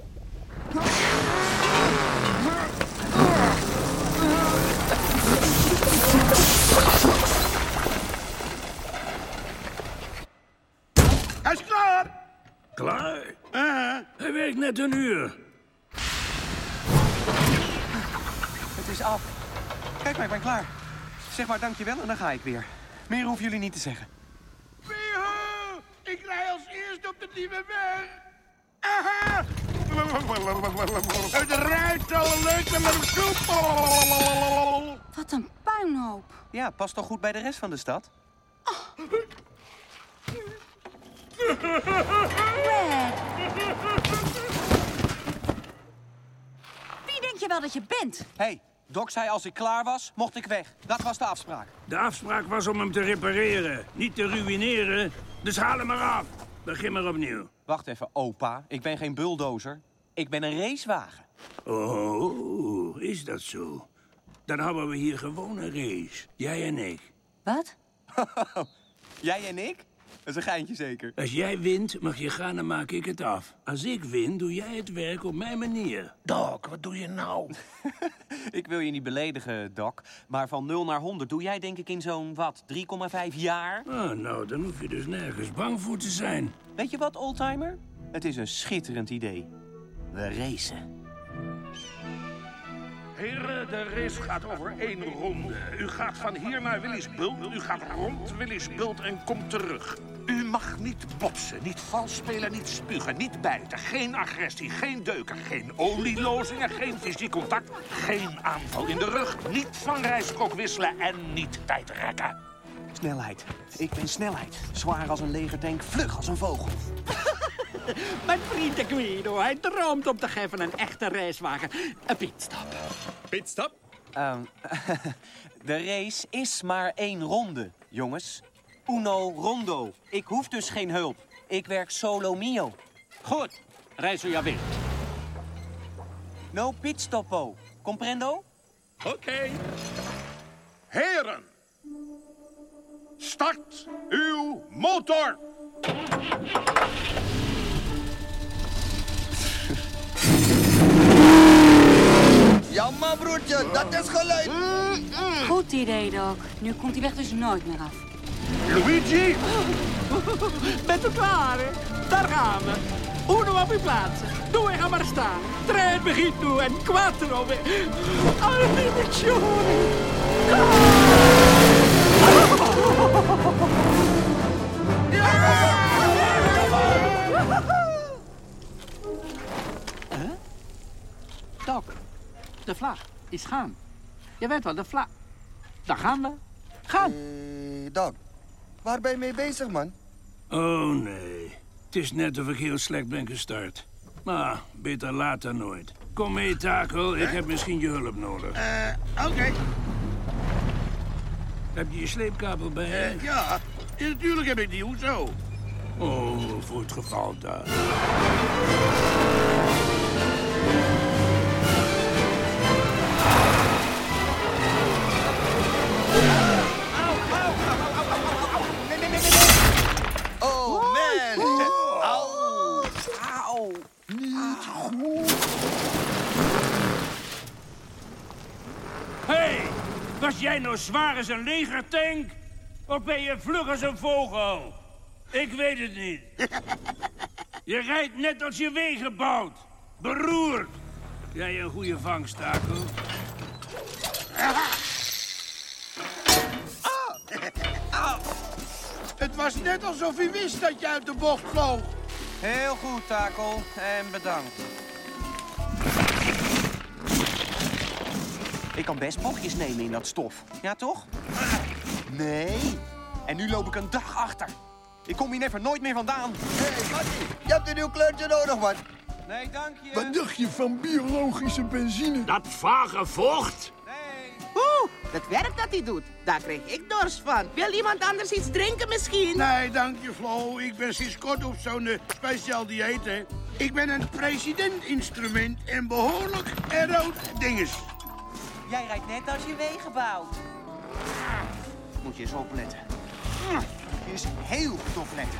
Hij is klaar. Klaar? Uh-huh. Hij werkt net een uur. Het is af. Kijk maar, ik ben klaar. zeg maar dankjewel en dan ga ik weer. Meer hoeven jullie niet te zeggen. Weehoe! Ik rij als eerste op de nieuwe weg. Aha! Het rijdt al lekker met soep. Wat een puinhoop. Ja, past toch goed bij de rest van de stad? Oh. Red. Wie denk je wel dat je bent? Hé, hey, Doc zei als ik klaar was, mocht ik weg. Dat was de afspraak. De afspraak was om hem te repareren, niet te ruïneren. Dus haal hem maar af. Begin maar opnieuw. Wacht even, opa. Ik ben geen bulldozer. Ik ben een racewagen. Oh, is dat zo? Dan hebben we hier gewoon een race. Jij en ik. Wat? Jij en ik? Dat is een geintje zeker. Als jij wint, mag je gaan, dan maak ik het af. Als ik win, doe jij het werk op mijn manier. Doc, wat doe je nou? Ik wil je niet beledigen, Doc. Maar van nul naar honderd doe jij denk ik in zo'n, wat, drie komma vijf jaar? Oh, nou, dan hoef je dus nergens bang voor te zijn. Weet je wat, oldtimer? Het is een schitterend idee. We racen. Heren, de race gaat over één ronde. U gaat van hier naar Willisbult, u gaat rond Willisbult en komt terug. U mag niet botsen, niet vals spelen, niet spugen, niet bijten. Geen agressie, geen deuken, geen olielozingen, geen fysiek contact. Geen aanval in de rug, niet van rijstrook wisselen en niet tijdrekken. Snelheid. Ik ben snelheid. Zwaar als een legertank, vlug als een vogel. Mijn vriend de Guido, hij droomt om te geven een echte racewagen. Een pitstop. Pitstop? Um, de race is maar één ronde, jongens. Uno rondo. Ik hoef dus geen hulp. Ik werk solo mio. Goed, reis u weer. No pitstoppo. Comprendo? Oké. Okay. Heren, start uw motor. Jammer, broertje, dat is geluid. Goed idee, Doc. Nu komt die weg dus nooit meer af. Luigi! Bent u klaar, hè? Daar gaan we. Uno op uw plaatsen. Doe en ga maar staan. Trein begint nu en quattro. Arrivederci. Huh? Doc, de vlag is gaan. Je weet wel, de vlag. Daar gaan we. Gaan. Hey, Doc, waar ben je mee bezig, man? Oh, nee. Het is net of ik heel slecht ben gestart. Maar beter laat dan nooit. Kom mee, Taco. Ik heb misschien je hulp nodig. Eh, uh, oké. Okay. Heb je je sleepkabel bij je? Uh, ja, natuurlijk heb ik die. Hoezo? Oh, voor het geval daar. Was jij nou zwaar als een legertank? Of ben je vlug als een vogel? Ik weet het niet. Je rijdt net als je wegen bouwt. Beroerd. Jij een goede vangst, Taco. Ah. Ah. Het was net alsof hij wist dat je uit de bocht vloog. Heel goed, Taco. En bedankt. Ik kan best bochtjes nemen in dat stof. Ja, toch? Nee. En nu loop ik een dag achter. Ik kom hier never nooit meer vandaan. Hé, hey, Mattie, je hebt een nieuw kleurtje nodig, man. Nee, dank je. Wat dacht je van biologische benzine? Dat vage vocht. Nee. Oeh, dat werk dat hij doet. Daar kreeg ik dorst van. Wil iemand anders iets drinken misschien? Nee, dank je, Flo. Ik ben sinds kort op zo'n uh, speciaal dieet, hè. Ik ben een president-instrument en behoorlijk eroot dinges. Jij rijdt net als je wegen bouwt. Moet je eens opletten. Je is heel goed opletten.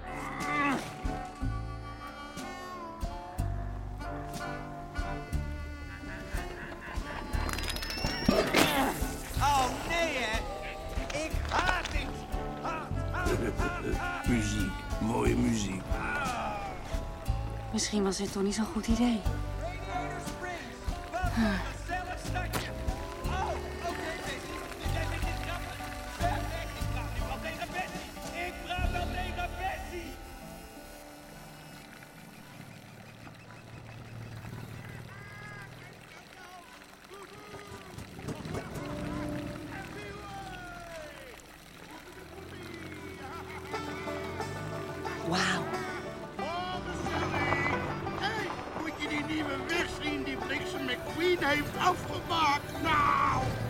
Oh nee, hè? Ik haat dit. Haat, haat, haat, haat. Muziek, mooie muziek. Misschien was dit toch niet zo'n goed idee. Huh.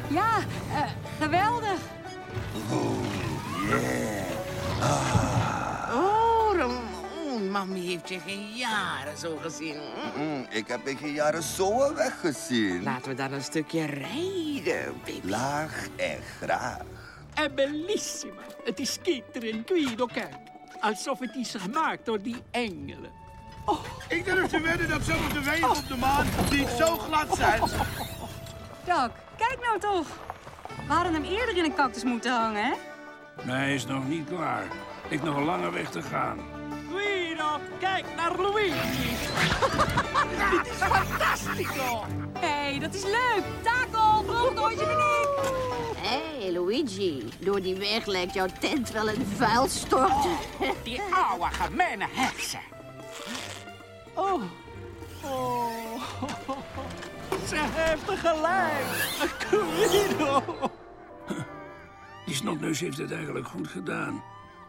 Ja, uh, geweldig. Oh, yeah. Ah. Oh, Ramon, mami heeft je geen jaren zo gezien. Mm, ik heb in geen jaren zo weggezien. Laten we dan een stukje rijden, baby. Laag en graag. En bellissima. Het is schitterend, Guido, kijk. Alsof het is gemaakt door die engelen. Oh. Ik durf te wedden dat zelfs de wegen op de maan niet zo glad zijn. Doc, kijk nou toch. We hadden hem eerder in een cactus moeten hangen, hè? Nee, hij is nog niet klaar. Ik nog een lange weg te gaan. Guido, kijk naar Luigi. Dit is fantastico. Hé, hey, dat is leuk. Taco, bromdooitje niet. Hé, hey, Luigi. Door die weg lijkt jouw tent wel een vuilstort. Oh, die oude gemene heksen. Oh. Oh. Ze heeft er gelijk. Guido. Die snotneus heeft het eigenlijk goed gedaan.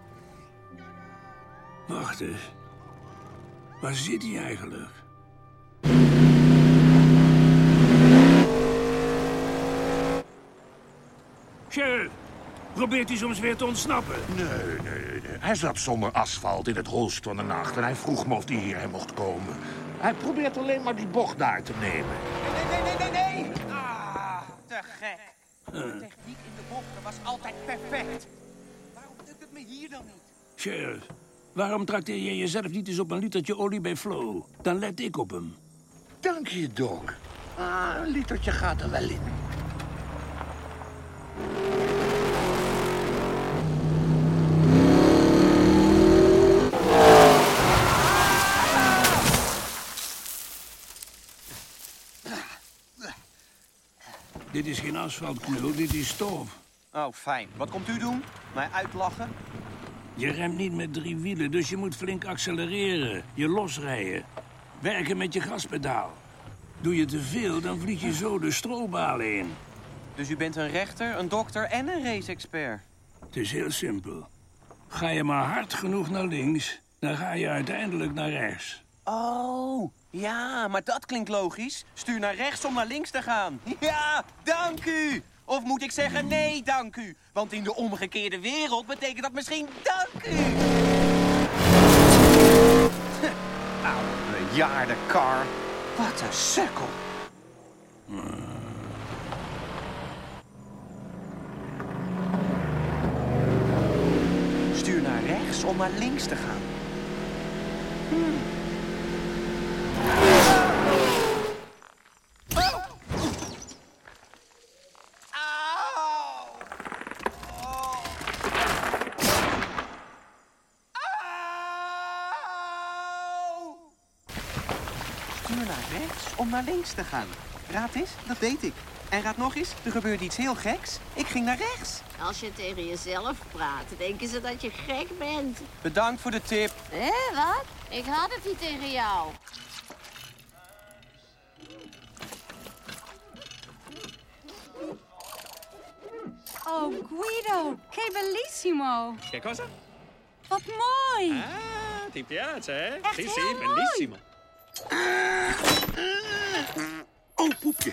Wacht eens. Waar zit hij eigenlijk? Sheriff, probeert hij soms weer te ontsnappen? Nee, nee, nee. Hij zat zonder asfalt in het holst van de nacht en hij vroeg me of hij hierheen mocht komen. Hij probeert alleen maar die bocht daar te nemen. Nee, nee, nee, nee, nee! Ah, te gek. De techniek in de bochten was altijd perfect. Waarom lukt het me hier dan niet? Sheriff, waarom trakteer je jezelf niet eens op een litertje olie bij Flo? Dan let ik op hem. Dank je, Doc. Ah, een litertje gaat er wel in. Dit is geen asfaltknul, dit is stof. Oh, fijn. Wat komt u doen? Mij uitlachen? Je remt niet met drie wielen, dus je moet flink accelereren. Je losrijden. Werken met je gaspedaal. Doe je te veel, dan vlieg je zo de strobalen in. Dus u bent een rechter, een dokter en een race-expert? Het is heel simpel. Ga je maar hard genoeg naar links, dan ga je uiteindelijk naar rechts. Oh, ja, maar dat klinkt logisch. Stuur naar rechts om naar links te gaan. Ja, dank u. Of moet ik zeggen nee, dank u. Want in de omgekeerde wereld betekent dat misschien dank u. Oude bejaarde-kar. Wat een sukkel. Stuur naar rechts om naar links te gaan. Hmm. Stuur naar rechts om naar links te gaan. Raad eens, dat deed ik. En raad nog eens, er gebeurde iets heel geks. Ik ging naar rechts. Als je tegen jezelf praat, denken ze dat je gek bent. Bedankt voor de tip. Hé, wat? Ik had het niet tegen jou. Oh, Guido, che bellissimo. Che cosa? Wat mooi. Ah, ti piace, hè? Echt Sì, heel sì, mooi. bellissimo. Oh, poepje.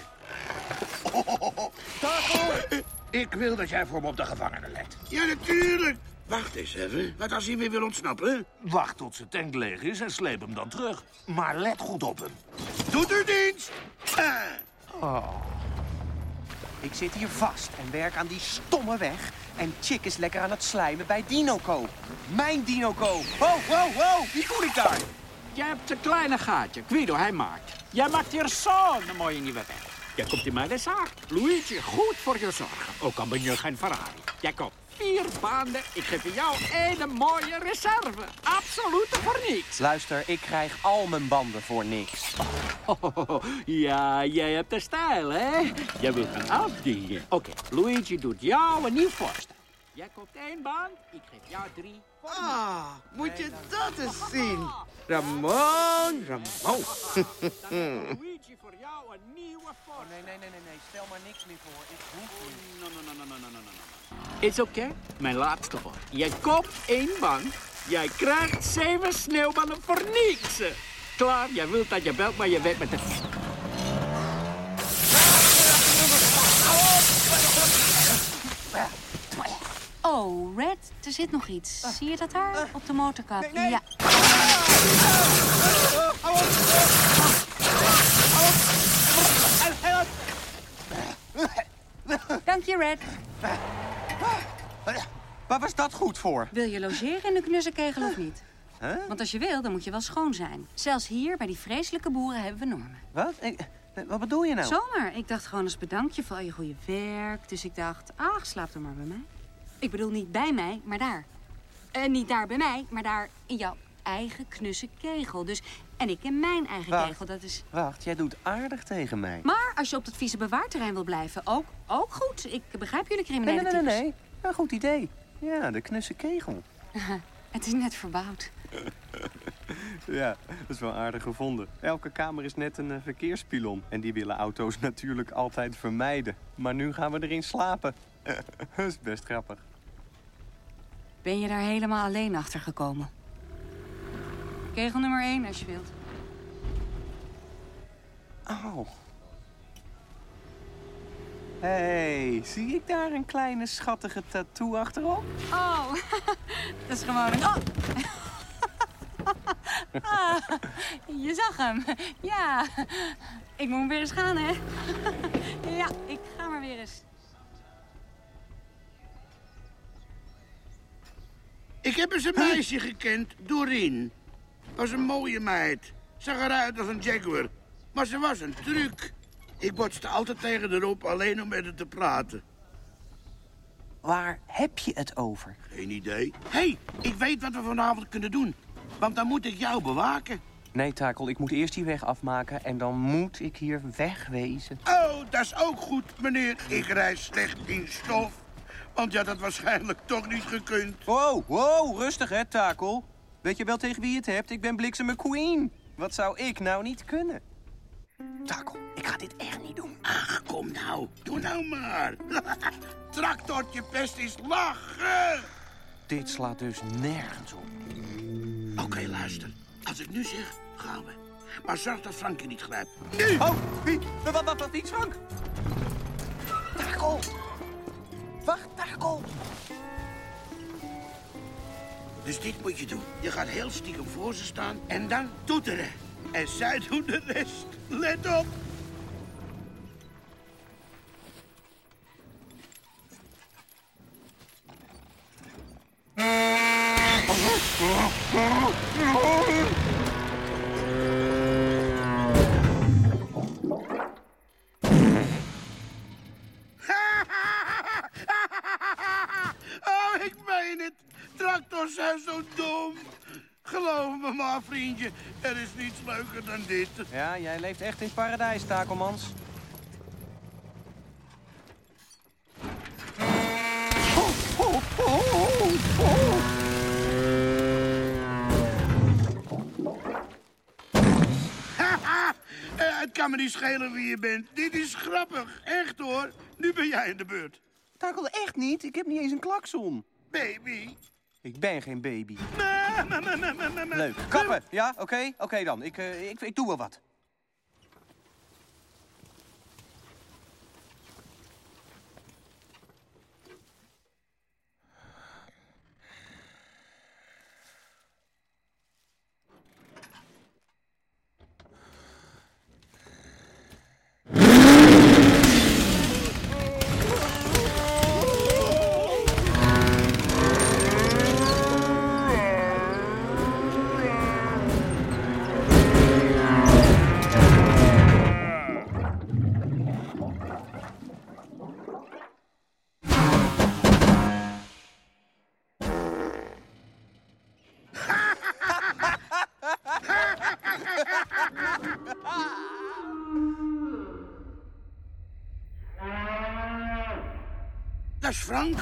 Taco! Ik wil dat jij voor me op de gevangenen let. Ja, natuurlijk. Wacht eens even. Wat als hij weer wil ontsnappen? Wacht tot zijn tank leeg is en sleep hem dan terug. Maar let goed op hem. Doet u dienst. Ah. Oh. Ik zit hier vast en werk aan die stomme weg. En Chick is lekker aan het slijmen bij Dinoco. Mijn Dinoco. Wow, wow, wow. Wie voel ik daar? Jij hebt een kleine gaatje. Guido, hij maakt. Jij maakt hier zo'n mooie nieuwe weg. Jij komt in mijn zaak. Luigi, goed voor je zorgen. Ook al ben je geen Ferrari. Jij koopt vier banden. Ik geef jou één mooie reserve. Absoluut voor niks. Luister, ik krijg al mijn banden voor niks. Oh, ja, jij hebt de stijl, hè? Jij wilt gaan afdingen. Oké, okay, Luigi doet jou een nieuw voorstel. Jij koopt één band, ik geef jou drie. Ah, moet je dat eens zien. Ramon, Ramon. Luigi, voor jou een nieuwe voorstel. Oh, nee, nee, nee, nee, nee. Stel maar niks meer voor. Ik hoef niet. No, no, no, no, no, no, no. Is oké. Okay. Mijn laatste woord. Jij koopt één band. Jij krijgt zeven sneeuwballen voor niks. Klaar, jij wilt dat je belt, maar je weet met de... Oh, Red, er zit nog iets. Uh, Zie je dat daar? Uh, Op de motorkap. Nee, nee. Ja. Dank je, Red. Waar was dat goed voor? Wil je logeren in de knussenkegel of niet? Huh? Want als je wil, dan moet je wel schoon zijn. Zelfs hier, bij die vreselijke boeren, hebben we normen. Wat? Ik, wat bedoel je nou? Zomaar. Ik dacht gewoon als bedankje voor al je goede werk. Dus ik dacht, ach, slaap dan maar bij mij. Ik bedoel niet bij mij, maar daar. Uh, niet daar bij mij, maar daar in jouw eigen knusse kegel. Dus, en ik in mijn eigen Wacht. kegel, dat is... Wacht, jij doet aardig tegen mij. Maar als je op dat vieze bewaarterrein wil blijven, ook, ook goed. Ik begrijp jullie criminele Nee, nee, nee, types. nee. Een goed idee. Ja, de knusse kegel. Het is net verbouwd. Ja, dat is wel aardig gevonden. Elke kamer is net een uh, verkeerspylon. En die willen auto's natuurlijk altijd vermijden. Maar nu gaan we erin slapen. Dat is best grappig. Ben je daar helemaal alleen achter gekomen? Kegel nummer één, als je wilt. Oh. Hé, hey, zie ik daar een kleine schattige tattoo achterop? Oh, dat is gewoon een... Oh. Ah, je zag hem. Ja, ik moet weer eens gaan, hè? Ja, ik ga maar weer eens. Ik heb eens een meisje gekend, Doreen. Was een mooie meid. Zag eruit als een jaguar. Maar ze was een truc. Ik botste altijd tegen haar op, alleen om met haar te praten. Waar heb je het over? Geen idee. Hé, hey, ik weet wat we vanavond kunnen doen. Want dan moet ik jou bewaken. Nee, Takel, ik moet eerst die weg afmaken en dan moet ik hier wegwezen. Oh, dat is ook goed, meneer. Ik rijd slecht in stof. Want je had dat waarschijnlijk toch niet gekund. Wow, wow, rustig hè, Takel. Weet je wel tegen wie je het hebt? Ik ben Bliksem McQueen. Wat zou ik nou niet kunnen? Takel, ik ga dit echt niet doen. Ach, kom nou. Doe nou maar. Tractortje pest is lachen. Dit slaat dus nergens op. Oké, okay, luister. Als ik nu zeg, gaan we. Maar zorg dat Frank je niet grijpt. Nu! Oh, wie? Wat, wat, wat, wie is Frank? Takel! Wacht, Takel! Dus dit moet je doen. Je gaat heel stiekem voor ze staan en dan toeteren. En zij doen de rest. Let op! Oh, ik meen het. Tractors zijn zo dom. Geloof me maar, vriendje. Er is niets leuker dan dit. Ja, jij leeft echt in het paradijs, Takelmans. Oh, oh, oh, oh, oh. uh, het kan me niet schelen wie je bent. Dit is grappig. Echt hoor. Nu ben jij in de beurt. Takel, echt niet. Ik heb niet eens een klakson. Baby. Ik ben geen baby. Ma, ma, ma, ma, ma, ma. Leuk. Kappen, ja? Oké, okay? oké okay dan. Ik, uh, ik, ik doe wel wat. Dat is Frank.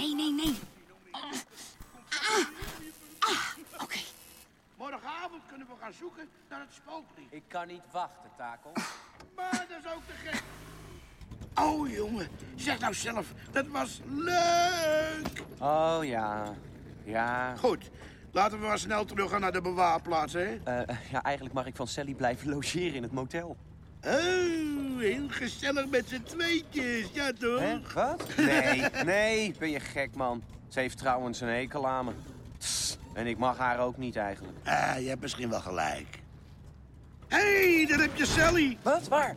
Nee, nee, nee. Ah, ah, oké. Okay. Morgenavond kunnen we gaan zoeken naar het spooklied. Ik kan niet wachten, Takel. Maar dat is ook te gek. Oh, jongen. Zeg nou zelf, dat was leuk. Oh, ja. Ja. Goed. Laten we maar snel teruggaan naar de bewaarplaats, hè? Uh, ja, eigenlijk mag ik van Sally blijven logeren in het motel. Oh, heel gezellig met z'n tweetjes. Ja, toch? Hè? Wat? Nee, nee. Ben je gek, man. Ze heeft trouwens een hekel aan me. Tss, en ik mag haar ook niet eigenlijk. Ah, je hebt misschien wel gelijk. Hé, hey, daar heb je Sally. Wat? Waar?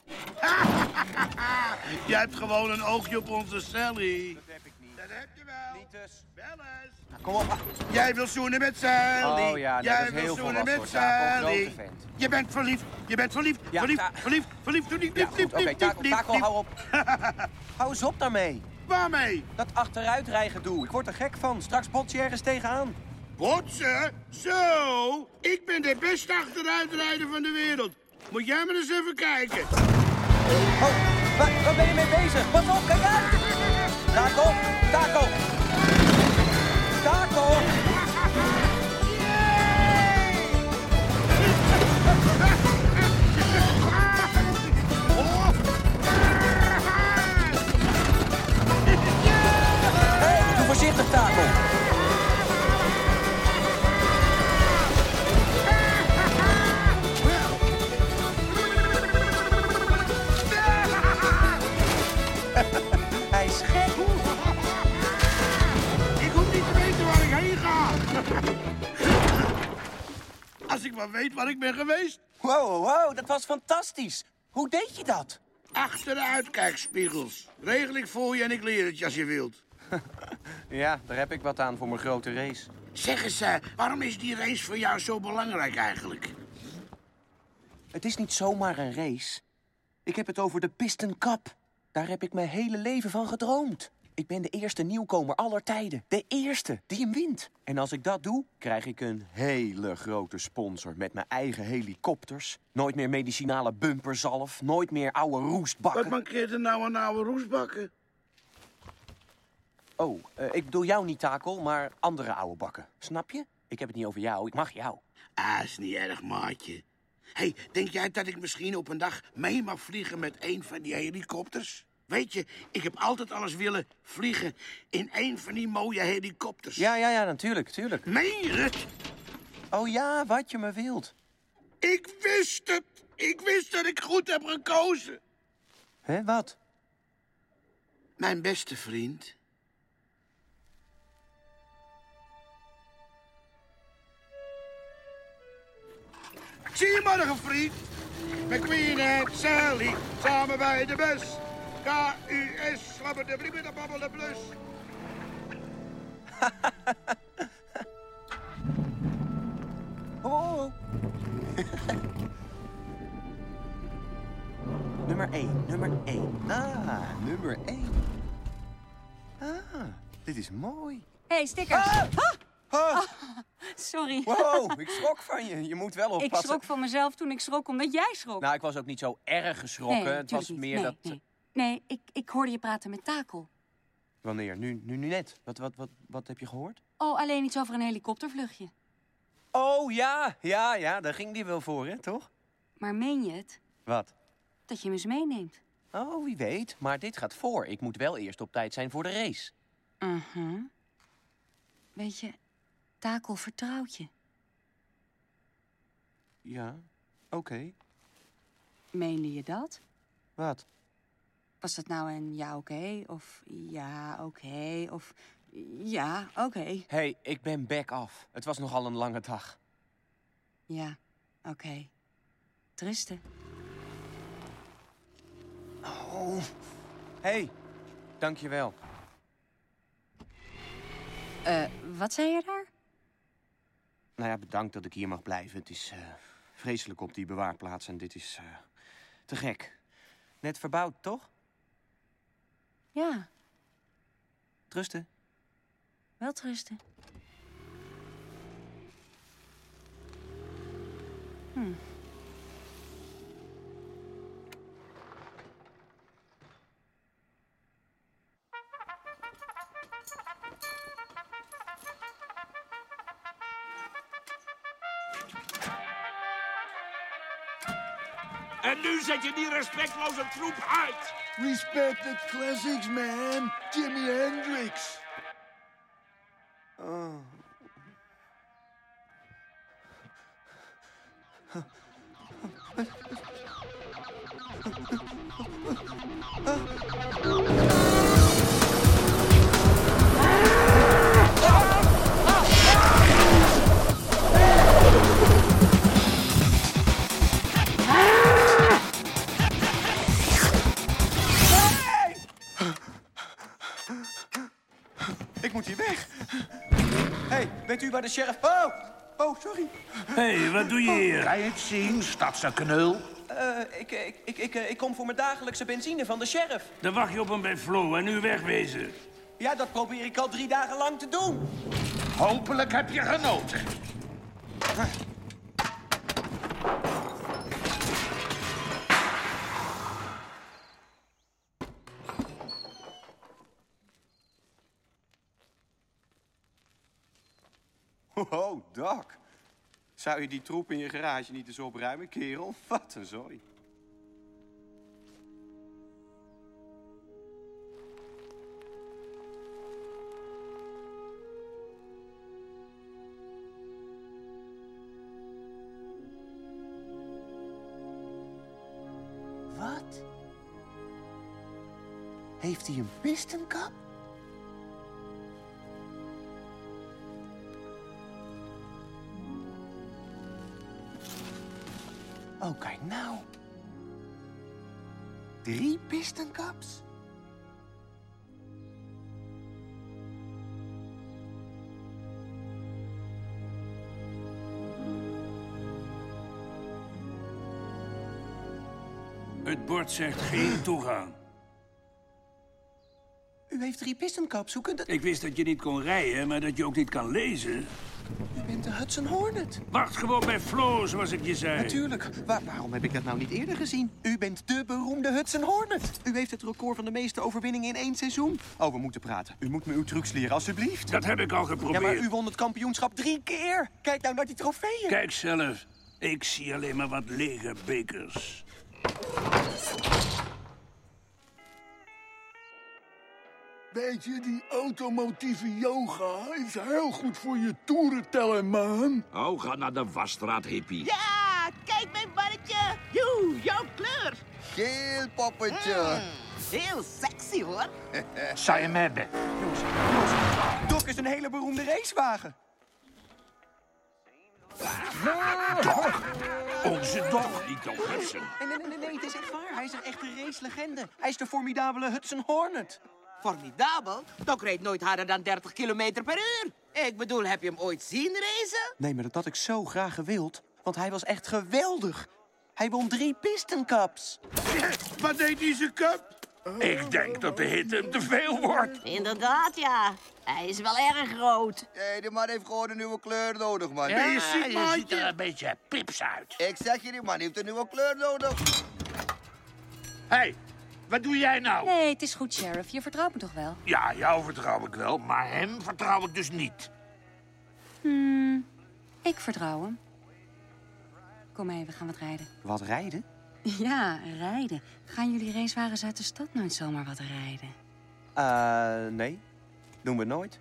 Je hebt gewoon een oogje op onze Sally. Dat heb ik niet. Dat heb je wel. Niet dus. Bel eens. Nou, kom op. Jij wil zoenen met Sally. Oh ja, nee, Jij dat is wil heel zoenen met volwassen, hoor. Takel, Sally. grote vent. Je bent verliefd. Je bent verliefd. Ja, verliefd, ta- verliefd, verliefd. Doe niet, Ja, lief, goed. lief, Oké, lief, Takel, lief, Takel, lief. hou op. Hou eens op daarmee. Waarmee? Dat achteruitrijden doe. Ik word er gek van. Straks bots je ergens tegenaan. Botsen? Zo? Ik ben de beste achteruitrijder van de wereld. Moet jij maar eens even kijken. Oh, waar, waar ben je mee bezig? Pas op, kijk uit! Takel, Takel! Takel! Hey, doe voorzichtig, Takel! Hij is gek. Ik hoef niet te weten waar ik heen ga. Als ik maar weet waar ik ben geweest. Wow, wow, wow, dat was fantastisch. Hoe deed je dat? Achter de uitkijkspiegels. Regel ik voor je en ik leer het je als je wilt. Ja, daar heb ik wat aan voor mijn grote race. Zeg eens, uh, waarom is die race voor jou zo belangrijk eigenlijk? Het is niet zomaar een race. Ik heb het over de Piston Cup. Daar heb ik mijn hele leven van gedroomd. Ik ben de eerste nieuwkomer aller tijden. De eerste die hem wint. En als ik dat doe, krijg ik een hele grote sponsor met mijn eigen helikopters. Nooit meer medicinale bumperzalf. Nooit meer oude roestbakken. Wat mankeert er nou aan oude roestbakken? Oh, uh, ik bedoel jou niet, Takel, maar andere oude bakken. Snap je? Ik heb het niet over jou, ik mag jou. Ah, is niet erg, maatje. Hé, hey, denk jij dat ik misschien op een dag mee mag vliegen met een van die helikopters? Weet je, ik heb altijd alles willen vliegen in een van die mooie helikopters. Ja, ja, ja, natuurlijk, natuurlijk. Meen je het? Oh ja, wat je me wilt. Ik wist het. Ik wist dat ik goed heb gekozen. Hé, wat? Mijn beste vriend. Zie je morgen, vriend. McQueen en Sally, samen bij de bus. K U S, slabber de brieven, de babbel de blus. Oh. Nummer één, nummer één. Ah, nummer één. Ah, dit is mooi. Hé, hey, stickers. Ah! Ah! Ah! Oh, sorry. Wow, ik schrok van je. Je moet wel oppassen. Ik schrok van mezelf toen ik schrok omdat jij schrok. Nou, ik was ook niet zo erg geschrokken. Nee, het was niet. meer nee, dat... Nee, nee ik, ik hoorde je praten met Takel. Wanneer? Nu, nu, nu net. Wat, wat, wat, wat heb je gehoord? Oh, alleen iets over een helikoptervluchtje. Oh, ja. Ja, ja. Daar ging die wel voor, hè, toch? Maar meen je het? Wat? Dat je hem eens meeneemt. Oh, wie weet. Maar dit gaat voor. Ik moet wel eerst op tijd zijn voor de race. Uh-huh. Weet je, Takel vertrouwt je. Ja, oké. Okay. Meende je dat? Wat? Was dat nou een ja, oké? Okay, of ja, oké? Okay, of ja, oké? Okay. Hé, hey, ik ben back af. Het was nogal een lange dag. Ja, oké. Okay. Tristan. Oh. Hé, hey, dankjewel. Eh, uh, wat zei je daar? Nou ja, bedankt dat ik hier mag blijven. Het is uh, vreselijk op die bewaarplaats en dit is uh, te gek. Net verbouwd, toch? Ja. Trusten. Wel trusten. Hm. En nu zet je die respectloze troep uit. Respect the classics, man. Jimi Hendrix. Oh. Ik moet hier weg. Hé, hey, bent u bij de sheriff? Oh, oh, sorry. Hé, hey, wat doe je hier? Kan je het zien, stadse knul? Uh, ik, ik, ik, ik, ik kom voor mijn dagelijkse benzine van de sheriff. Dan wacht je op hem bij Flo en nu wegwezen. Ja, dat probeer ik al drie dagen lang te doen. Hopelijk heb je genoten. Oh, Doc. Zou je die troep in je garage niet eens opruimen, kerel? Wat een zooi. Wat? Heeft hij een pistenkap? Oh, kijk nou. Drie pistenkaps? Het bord zegt geen toegang. U heeft drie pistenkaps, hoe kunt dat... Ik wist dat je niet kon rijden, maar dat je ook niet kan lezen. U bent de Hudson Hornet. Wacht gewoon bij Flo, zoals ik je zei. Natuurlijk. Waar, waarom heb ik dat nou niet eerder gezien? U bent de beroemde Hudson Hornet. U heeft het record van de meeste overwinningen in één seizoen. Oh, we moeten praten. U moet me uw trucs leren, alstublieft. Dat heb ik al geprobeerd. Ja, maar u won het kampioenschap drie keer. Kijk nou naar die trofeeën. Kijk zelf. Ik zie alleen maar wat lege bekers. Weet je, die automotieve yoga is heel goed voor je toerenteller, man. Oh, ga naar de wasstraat, hippie. Ja, kijk mijn mannetje. Joe, jouw kleur. Geel poppetje. Mm, heel sexy, hoor. Zou je me hebben? Doc is een hele beroemde racewagen. Doc? Onze Doc, niet Doc Hudson. Nee, nee, nee, nee, het is echt waar. Hij is een echte racelegende. Hij is de formidabele Hudson Hornet. Formidabel? Doc rijdt nooit harder dan dertig kilometer per uur. Ik bedoel, heb je hem ooit zien racen? Nee, maar dat had ik zo graag gewild. Want hij was echt geweldig. Hij won drie pistenkaps. Wat deed deze cup? Ik denk dat de hitte hem te veel wordt. Inderdaad, ja. Hij is wel erg groot. Nee, die man heeft gewoon een nieuwe kleur nodig, man. Ja, je ziet, je ziet er een beetje pips uit. Ik zeg je, die man heeft een nieuwe kleur nodig. Hé, hey, wat doe jij nou? Nee, het is goed, Sheriff. Je vertrouwt me toch wel? Ja, jou vertrouw ik wel, maar hem vertrouw ik dus niet. Hmm, ik vertrouw hem. Kom mee, we gaan wat rijden. Wat rijden? Ja, rijden. Gaan jullie racewagens uit de stad nooit zomaar wat rijden? Eh, uh, nee. Doen we nooit.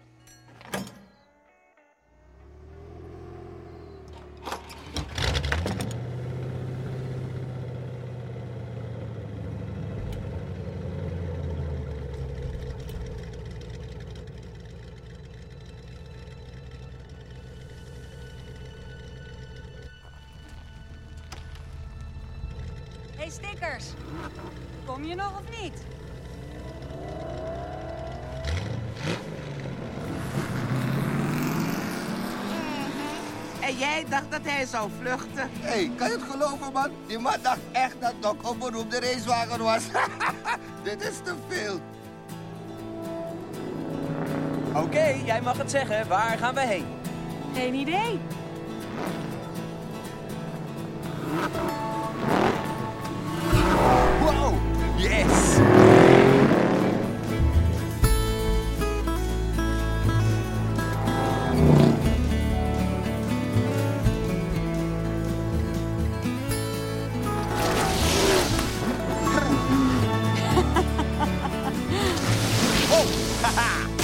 Hey, stickers. Kom je nog of niet? En jij dacht dat hij zou vluchten? Hé, hey, kan je het geloven, man? Die man dacht echt dat Doc een beroemde racewagen was. Dit is te veel. Oké, okay, jij mag het zeggen. Waar gaan we heen? Geen idee. Wow, yes!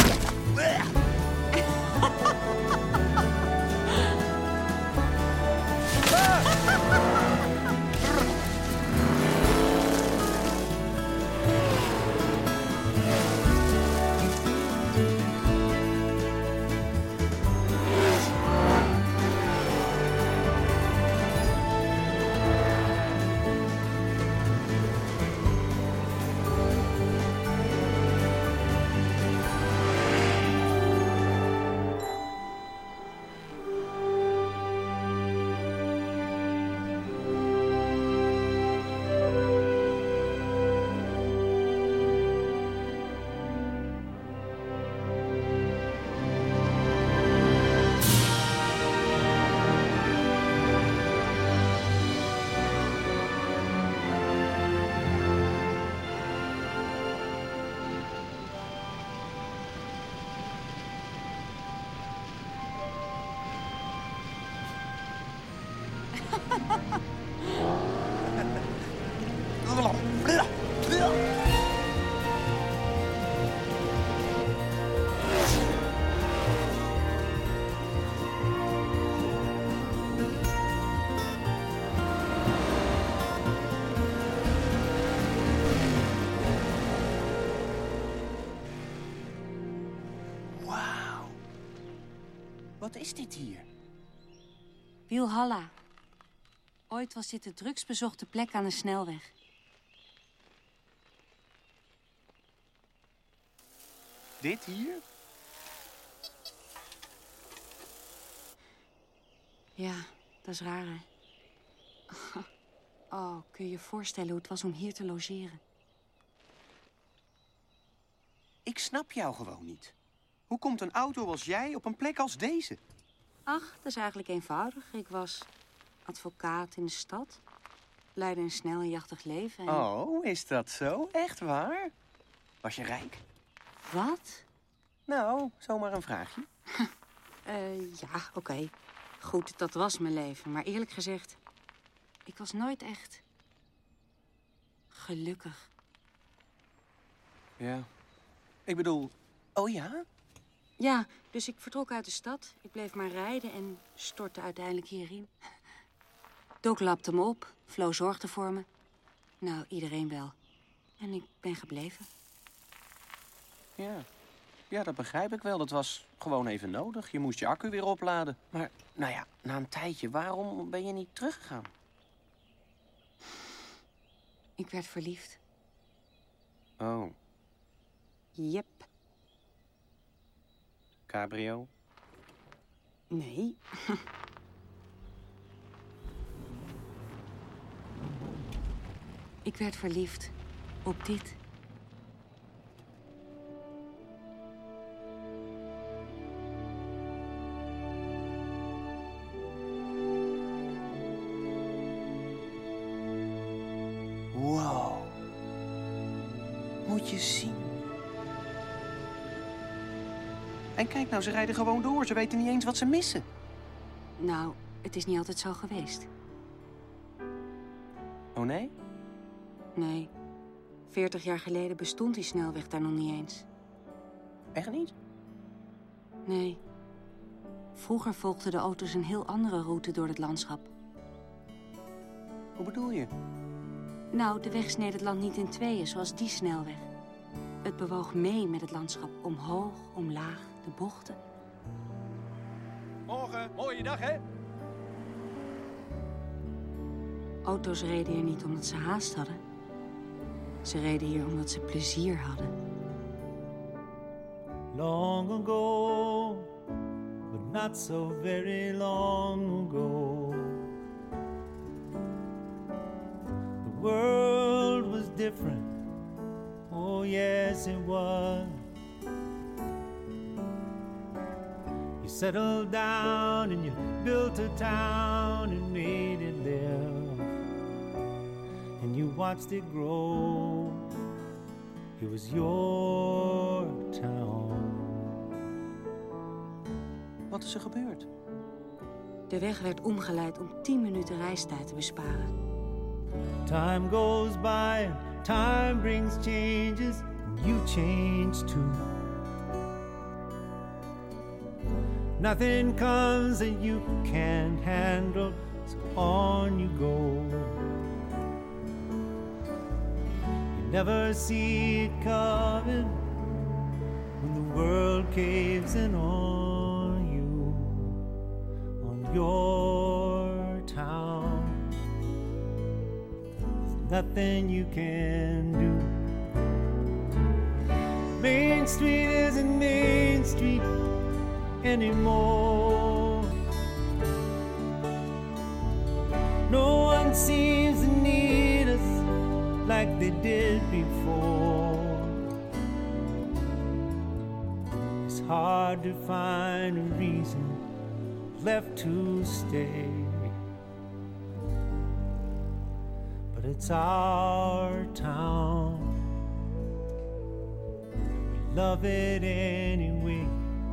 Wat is dit hier? Valhalla. Ooit was dit de drugsbezochte plek aan de snelweg. Dit hier? Ja, dat is raar, hè? Oh, kun je je voorstellen hoe het was om hier te logeren? Ik snap jou gewoon niet. Hoe komt een auto als jij op een plek als deze? Ach, dat is eigenlijk eenvoudig. Ik was advocaat in de stad. Leidde een snel en jachtig leven. En... Oh, is dat zo? Echt waar? Was je rijk? Wat? Nou, zomaar een vraagje. uh, ja, oké. Okay. Goed, dat was mijn leven. Maar eerlijk gezegd, ik was nooit echt gelukkig. Ja. Ik bedoel, oh ja? Ja, dus ik vertrok uit de stad. Ik bleef maar rijden en stortte uiteindelijk hierin. Doc lapte me op. Flo zorgde voor me. Nou, iedereen wel. En ik ben gebleven. Ja. Ja, dat begrijp ik wel. Dat was gewoon even nodig. Je moest je accu weer opladen. Maar, nou ja, na een tijdje, waarom ben je niet teruggegaan? Ik werd verliefd. Oh. Yep. Cabrio? Nee. Ik werd verliefd op dit. Wow. Moet je zien. En kijk nou, ze rijden gewoon door. Ze weten niet eens wat ze missen. Nou, het is niet altijd zo geweest. Oh nee? Nee. Veertig jaar geleden bestond die snelweg daar nog niet eens. Echt niet? Nee. Vroeger volgden de auto's een heel andere route door het landschap. Hoe bedoel je? Nou, de weg sneed het land niet in tweeën, zoals die snelweg. Het bewoog mee met het landschap. Omhoog, omlaag, de bochten. Morgen, mooie dag, hè? Auto's reden hier niet omdat ze haast hadden. Ze reden hier omdat ze plezier hadden. Long ago, but not so very long ago, the world was different. Oh yes, it was. You settled down and you built a town and made it live, and you watched it grow. It was your town. Wat is er gebeurd? De weg werd omgeleid om tien minuten reistijd te besparen. Time goes by and time brings changes, and you change too. Nothing comes that you can't handle, so on you go. You never see it coming when the world caves in on you, on your town. There's nothing you can do. Main Street isn't Main Street anymore. No one seems to need us like they did before. It's hard to find a reason left to stay, but it's our town. We love it anyway.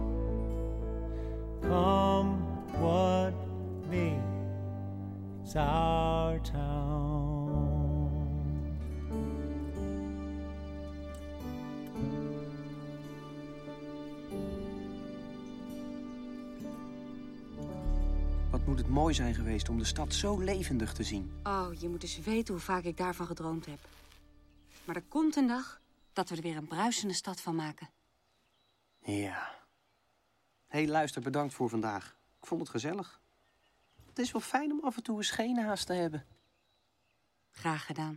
Come what may, it's our town. Wat moet het mooi zijn geweest om de stad zo levendig te zien. Oh, je moet eens weten hoe vaak ik daarvan gedroomd heb. Maar er komt een dag dat we er weer een bruisende stad van maken. Ja. Hé, hey, luister, bedankt voor vandaag. Ik vond het gezellig. Het is wel fijn om af en toe eens geen haast te hebben. Graag gedaan.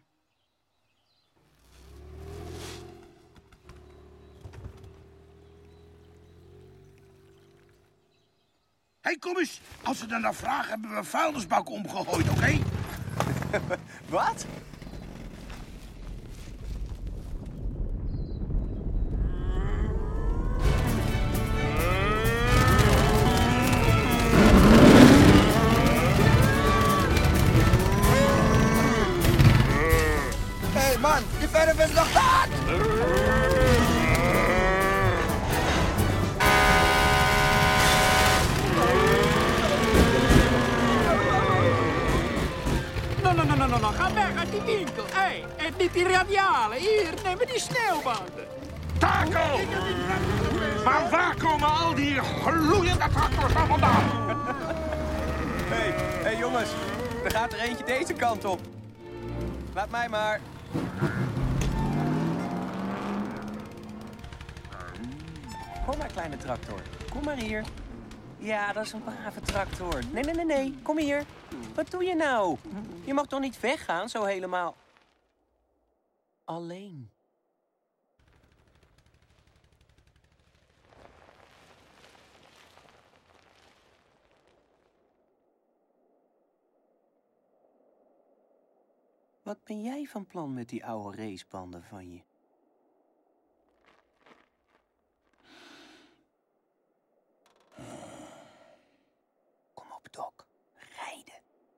Hé, hey, kom eens. Als ze dan naar vragen, hebben we een vuilnisbak omgegooid, oké? Okay? Wat? Man, die verf is nog daar! No, no, no, no, no, no. Ga weg uit die winkel. Hé, hey, en niet die radialen. Hier, neem die sneeuwbanden. Taco! Maar waar komen al die gloeiende tractors van vandaan? Hé, hey, hey jongens. Er gaat er eentje deze kant op. Laat mij maar. Kom maar, kleine tractor. Kom maar hier. Ja, dat is een brave tractor. Nee, nee, nee, nee. Kom hier. Wat doe je nou? Je mag toch niet weggaan, zo helemaal alleen? Wat ben jij van plan met die oude racebanden van je? Kom op, Doc. Rijden.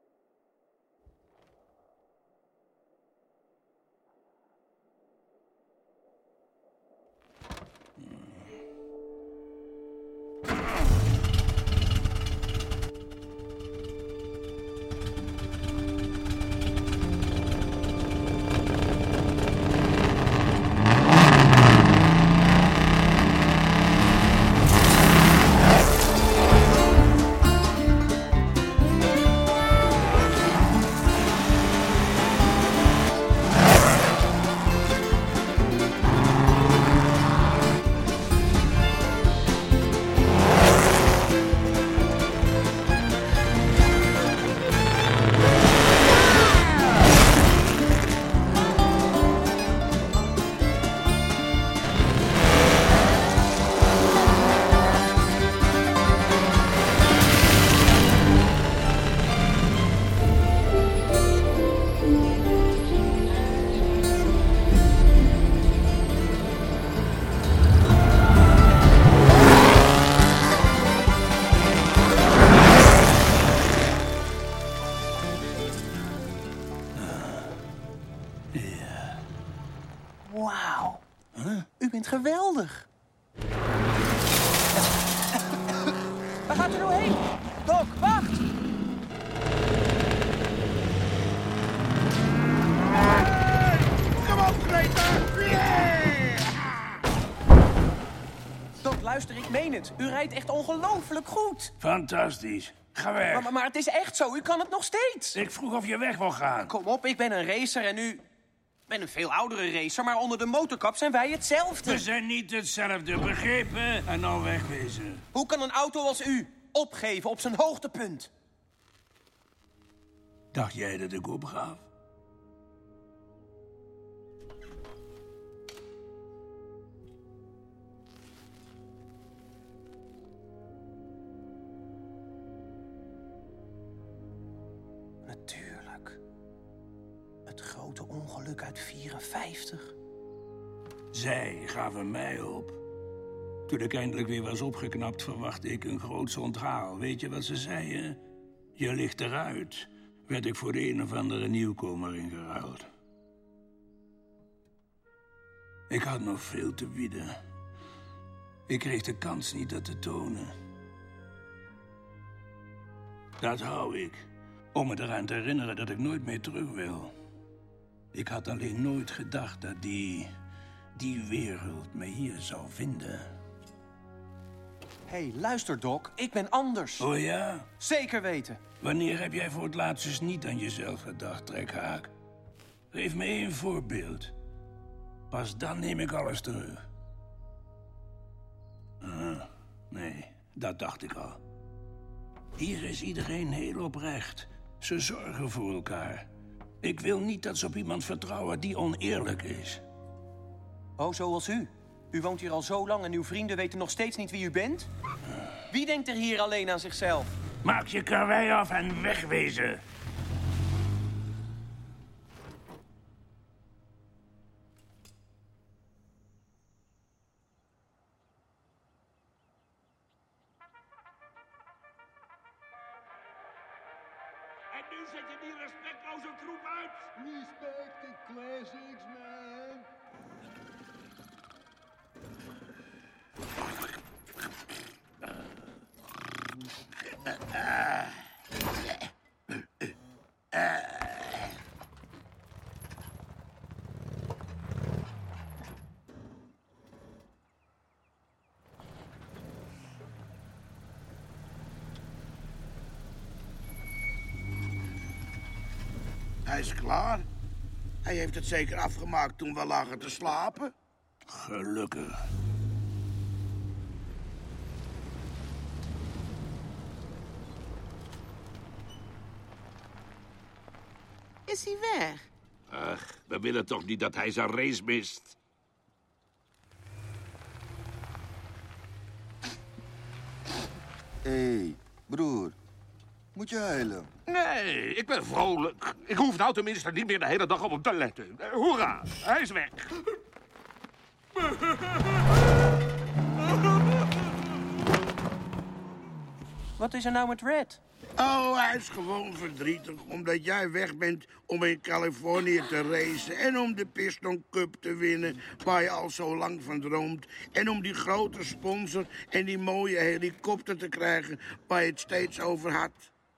Wauw. Huh? U bent geweldig. Waar gaat u nou heen? Doc, wacht! Kom op, Greta! Yeah! Doc, luister. luister, ik meen het. U rijdt echt ongelooflijk goed. Fantastisch. Ga weg. Maar, maar, maar het is echt zo, u kan het nog steeds. Ik vroeg of je weg wil gaan. Kom op, ik ben een racer en u... Ik ben een veel oudere racer, maar onder de motorkap zijn wij hetzelfde. We zijn niet hetzelfde, begrepen? En nou wegwezen. Hoe kan een auto als u opgeven op zijn hoogtepunt? Dacht jij dat ik opgaf? Natuurlijk. Het grote ongeluk uit vierenvijftig. Zij gaven mij op. Toen ik eindelijk weer was opgeknapt, verwachtte ik een groots onthaal. Weet je wat ze zeiden? Je ligt eruit. Werd ik voor de een of andere nieuwkomer ingeruild. Ik had nog veel te bieden. Ik kreeg de kans niet dat te tonen. Dat hou ik. Om me eraan te herinneren dat ik nooit meer terug wil. Ik had alleen nooit gedacht dat die... die wereld me hier zou vinden. Hé, hey, luister, Doc. Ik ben anders. Oh ja? Zeker weten. Wanneer heb jij voor het laatst dus niet aan jezelf gedacht, trekhaak? Geef me één voorbeeld. Pas dan neem ik alles terug. Ah, nee, dat dacht ik al. Hier is iedereen heel oprecht. Ze zorgen voor elkaar. Ik wil niet dat ze op iemand vertrouwen die oneerlijk is. Oh, zoals u. U woont hier al zo lang en uw vrienden weten nog steeds niet wie u bent? Wie denkt er hier alleen aan zichzelf? Maak je karwei af en wegwezen. En nu zet je die respectloze troep uit. Respect the classics, man. Hij is klaar. Hij heeft het zeker afgemaakt toen we lagen te slapen. Gelukkig. Is hij weg? Ach, we willen toch niet dat hij zijn race mist? Hé, hey, broer. Moet je huilen? Nee, ik ben vrolijk. Ik hoef nou tenminste niet meer de hele dag op hem te letten. Uh, hoera, hij is weg. Wat is er nou met Red? Oh, hij is gewoon verdrietig omdat jij weg bent om in Californië te racen en om de Piston Cup te winnen waar je al zo lang van droomt en om die grote sponsor en die mooie helikopter te krijgen waar je het steeds over had.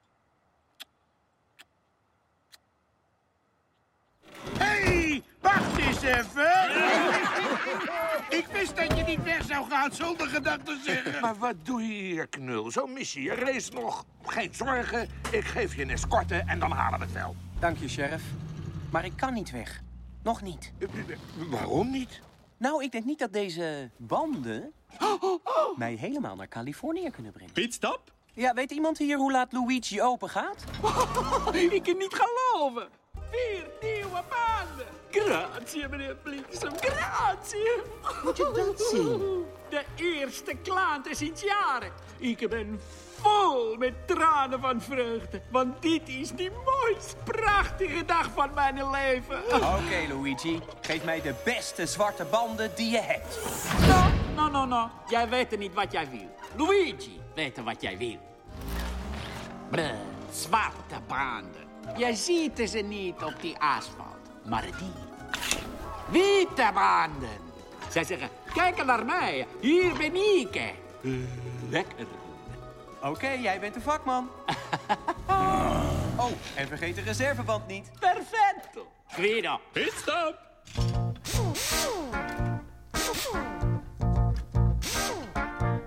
Hey, wacht eens even. Ik wist dat je niet weg zou gaan zonder gedacht te zeggen. Maar wat doe je hier, knul? Zo mis je je race nog. Geen zorgen, ik geef je een escorte en dan halen we het wel. Dank je, sheriff. Maar ik kan niet weg. Nog niet. Waarom niet? Nou, ik denk niet dat deze banden mij helemaal naar Californië kunnen brengen. Pitstop? Ja, weet iemand hier hoe laat Luigi open gaat? Ik kan niet geloven. Vier nieuwe banden. Grazie, meneer Bliksem. Grazie. Moet je dat zien? De eerste klanten sinds jaren. Ik ben vol met tranen van vreugde. Want dit is die mooist prachtige dag van mijn leven. Oké, okay, Luigi. Geef mij de beste zwarte banden die je hebt. No, no, no, no. Jij weet niet wat jij wil. Luigi weet wat jij wil. Brr, zwarte banden. Je ziet ze niet op die asfalt, maar die witte banden. Zij zeggen, kijk naar mij, hier ben ik. Lekker. Oké, okay, jij bent de vakman. Oh, en vergeet de reserveband niet. Perfecto. Guido. Pitstop.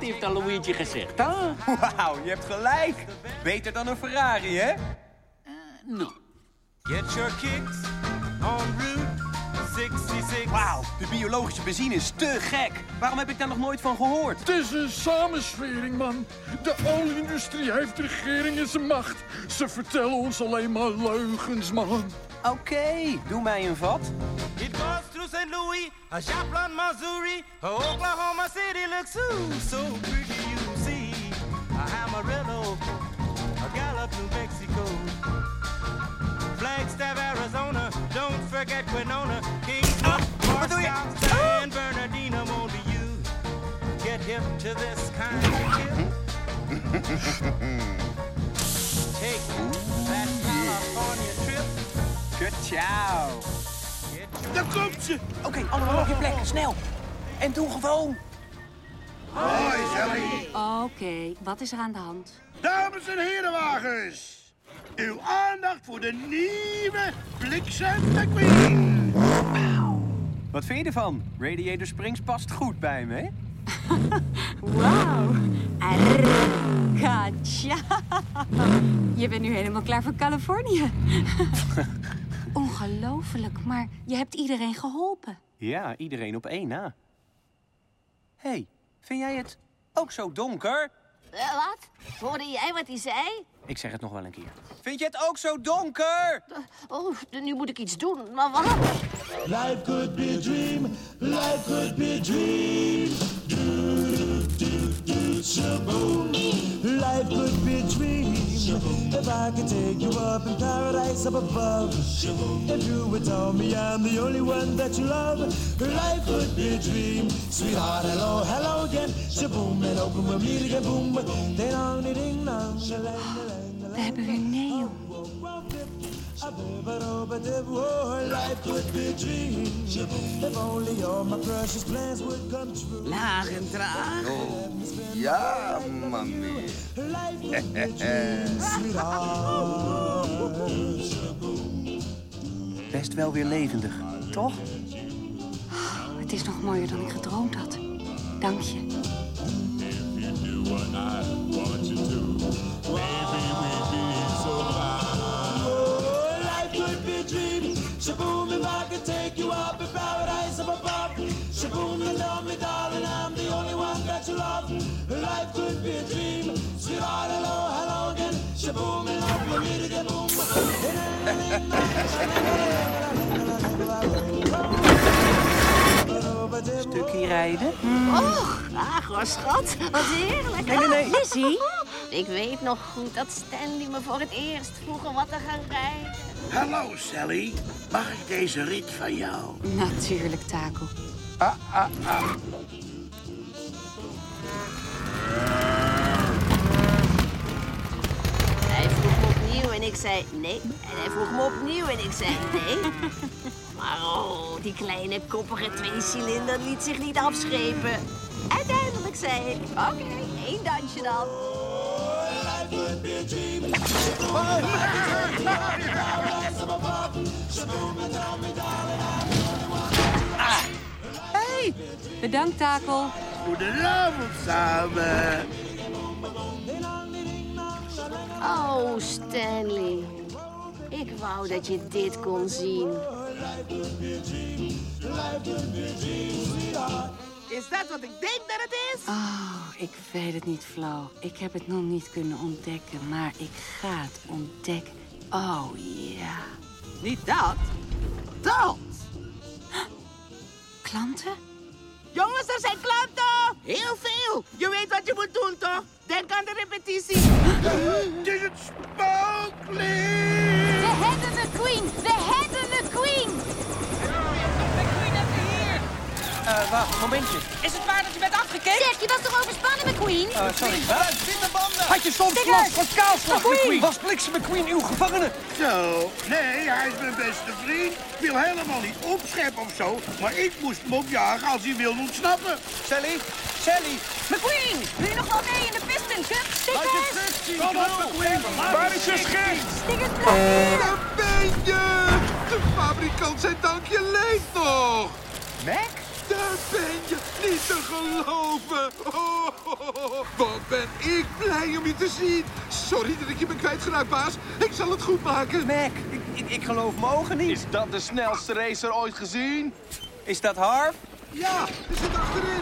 heeft dan Luigi gezegd, hè? Wauw, je hebt gelijk. Beter dan een Ferrari, hè? No. Get your kicks on Route zesenzestig. Wauw, de biologische benzine is te gek. Waarom heb ik daar nog nooit van gehoord? Het is een samenswering, man. De olieindustrie heeft de regering in zijn macht. Ze vertellen ons alleen maar leugens, man. Oké, okay, doe mij een vat. It goes through Saint Louis, a Joplin, Missouri, a Oklahoma City looks so, so pretty, you see. A Amarillo, a Gallup, New Mexico, Flagstaff, Arizona, don't forget Winona, Kingston, Morristown, San Bernardino, more to you. Get hip to this kind of tip. Take that California trip. Ciao. Daar komt ze! Oké, okay, allemaal op je plek, snel. En doe gewoon. Hoi, Sally. Oké, okay, wat is er aan de hand? Dames en herenwagens. Uw aandacht voor de nieuwe Bliksem McQueen. Wat vind je ervan? Radiator Springs past goed bij me, hè? Wauw. Gotcha. Je bent nu helemaal klaar voor Californië. Ongelooflijk, maar je hebt iedereen geholpen. Ja, iedereen op één na. Hé, hey, vind jij het ook zo donker? Uh, wat? Hoorde jij wat hij zei? Ik zeg het nog wel een keer. Vind je het ook zo donker? Uh, oh, nu moet ik iets doen, maar wat? Life could be a dream, life could be a dream. Do, do, do, shaboom. Life could be a dream. If I could take you up in paradise up above. If you would tell me I'm the only one that you love. Life could be a dream. Sweetheart, hello, hello again. Shaboom, and open with me again, boom. Ding dong, ding dong. We hebben weer Neo. Laag en traag. Oh, ja, mami. Best wel weer levendig, toch? Het is nog mooier dan ik gedroomd had. Dank je. Shaboom, if I could take you up in paradise up above. Shaboom, you love me, darling, I'm the only one that you love. Life could be a dream. Sweetheart, hello, hello again. Shaboom, and love for me to get boom. Stukje rijden? Och, ach hoor, schat. Wat heerlijk. Nee, nee, nee. Lizzie? Ik weet nog goed dat Stanley me voor het eerst vroeg om wat te gaan rijden. Hallo, Sally. Mag ik deze rit van jou? Natuurlijk, Taco. Ah, ah, ah. Hij vroeg me opnieuw en ik zei nee. En hij vroeg me opnieuw en ik zei nee. Maar oh, die kleine koppige tweecilinder liet zich niet afschepen. Uiteindelijk zei ik, oké, okay, één dansje dan. Ah. Hey! Bedankt, Taco. Goedenavond samen. Oh, Stanley. Ik wou dat je dit kon zien. Is dat wat ik denk dat het is? Oh, ik weet het niet, Flo. Ik heb het nog niet kunnen ontdekken, maar ik ga het ontdekken. Oh, ja. Niet dat. Dat. Klanten? Jongens, er zijn klanten. Heel veel. Je weet wat je moet doen, toch? Denk aan de repetitie. Het is het spooklied. We hebben de Queen. We hebben de Queen. Uh, wacht, momentje. Is het waar dat je bent afgekeken? Zeg, je was toch overspannen, McQueen? Uh, sorry, wat? Witte banden. Had je soms last van kaalslag, McQueen? Was Bliksem McQueen uw gevangene? Zo, nee, hij is mijn beste vriend. Ik wil helemaal niet opscheppen of zo, maar ik moest hem opjagen als hij wilde ontsnappen. Sally, Sally. McQueen, wil je nog wel mee in de Piston Cup? Stickers! Kom op, McQueen. Waar is je schip? Stickers Daar ben je! De fabrikant zijn dankje leeft nog! Mac? Daar ben je! Niet te geloven! Oh, oh, Wat ben ik blij om je te zien. Sorry dat ik je ben kwijtgeraakt, baas. Ik zal het goed maken. Mac, ik, ik, ik geloof mijn ogen niet. Is dat de snelste racer ooit gezien? Is dat Harv? Ja, er zit achterin.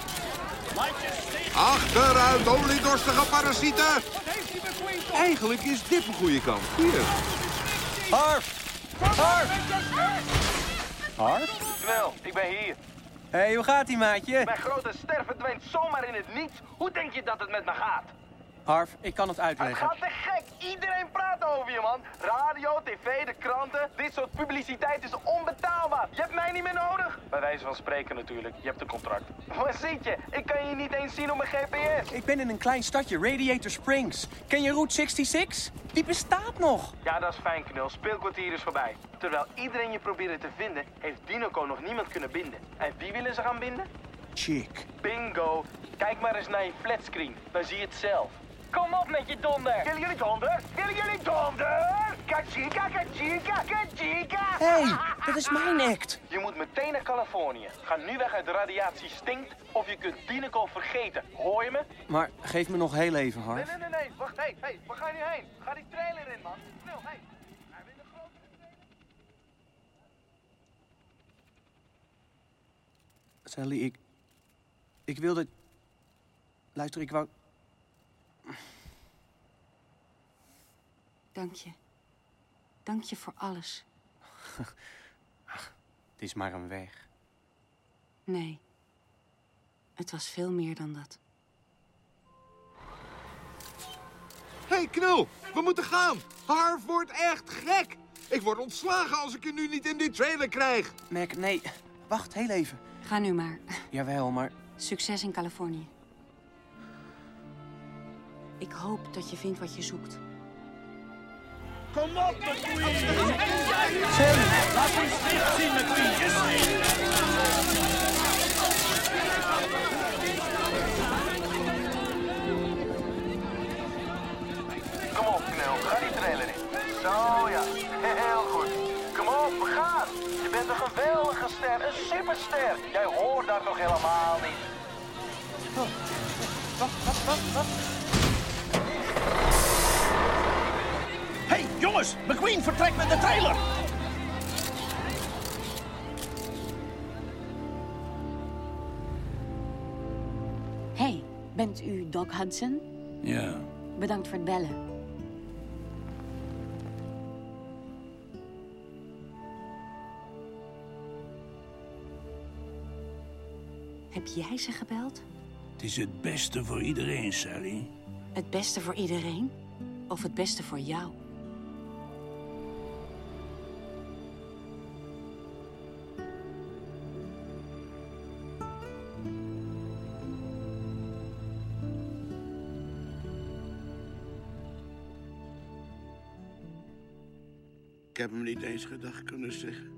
Achteruit, oliedorstige parasieten. Eigenlijk is dit een goede kant. Hier. Harv! Harv! Harv? Snel, ik ben hier. Hé, hey, hoe gaat ie, maatje? Mijn grote ster verdwijnt zomaar in het niets. Hoe denk je dat het met me gaat? Harv, ik kan het Het uitleggen. gaat te gek. Iedereen praat over je, man. Radio, tv, de kranten. Dit soort publiciteit is onbetaalbaar. Je hebt mij niet meer nodig. Bij wijze van spreken natuurlijk. Je hebt een contract. Waar zit je? Ik kan je niet eens zien op mijn G P S. Ik ben in een klein stadje, Radiator Springs. Ken je Route zesenzestig? Die bestaat nog. Ja, dat is fijn, knul. Speelkwartier is voorbij. Terwijl iedereen je probeerde te vinden, heeft Dinoco nog niemand kunnen binden. En wie willen ze gaan binden? Chick. Bingo. Kijk maar eens naar je flatscreen. Dan zie je het zelf. Kom op met je donder. Willen jullie donder? Willen jullie donder? Kachika, kachika, kachika. Hé, hey, dat is mijn act. Je moet meteen naar Californië. Ga nu weg uit de radiatie stinkt of je kunt Dinoco vergeten. Hoor je me? Maar geef me nog heel even, Harv. Nee, nee, nee, nee. Wacht, hé, hey, hey, waar ga je nu heen? Ga die trailer in, man. Snel, hé. Hey. Hij wil een grote... Sally, ik... Ik wil dat... Luister, ik wou... Dank je. Dank je voor alles. Ach, het is maar een weg. Nee. Het was veel meer dan dat. Hé, hey, Knul, we moeten gaan. Harv wordt echt gek. Ik word ontslagen als ik je nu niet in die trailer krijg. Mac, nee. Wacht, heel even. Ga nu maar. Jawel, maar... Succes in Californië. Ik hoop dat je vindt wat je zoekt. Kom op, McQueen! Sam, laat ons dicht zien, McQueen. Kom op, Knul. Ga die trailer in. Zo, ja. Heel goed. Kom op, we gaan. Je bent een geweldige ster. Een superster. Jij hoort daar nog helemaal niet. Oh. Wacht, wacht, wacht, wacht. Hé, hey, jongens! McQueen vertrekt met de trailer! Hey, bent u Doc Hudson? Ja. Bedankt voor het bellen. Heb jij ze gebeld? Het is het beste voor iedereen, Sally. Het beste voor iedereen? Of het beste voor jou? Ik heb hem niet eens gedag kunnen zeggen.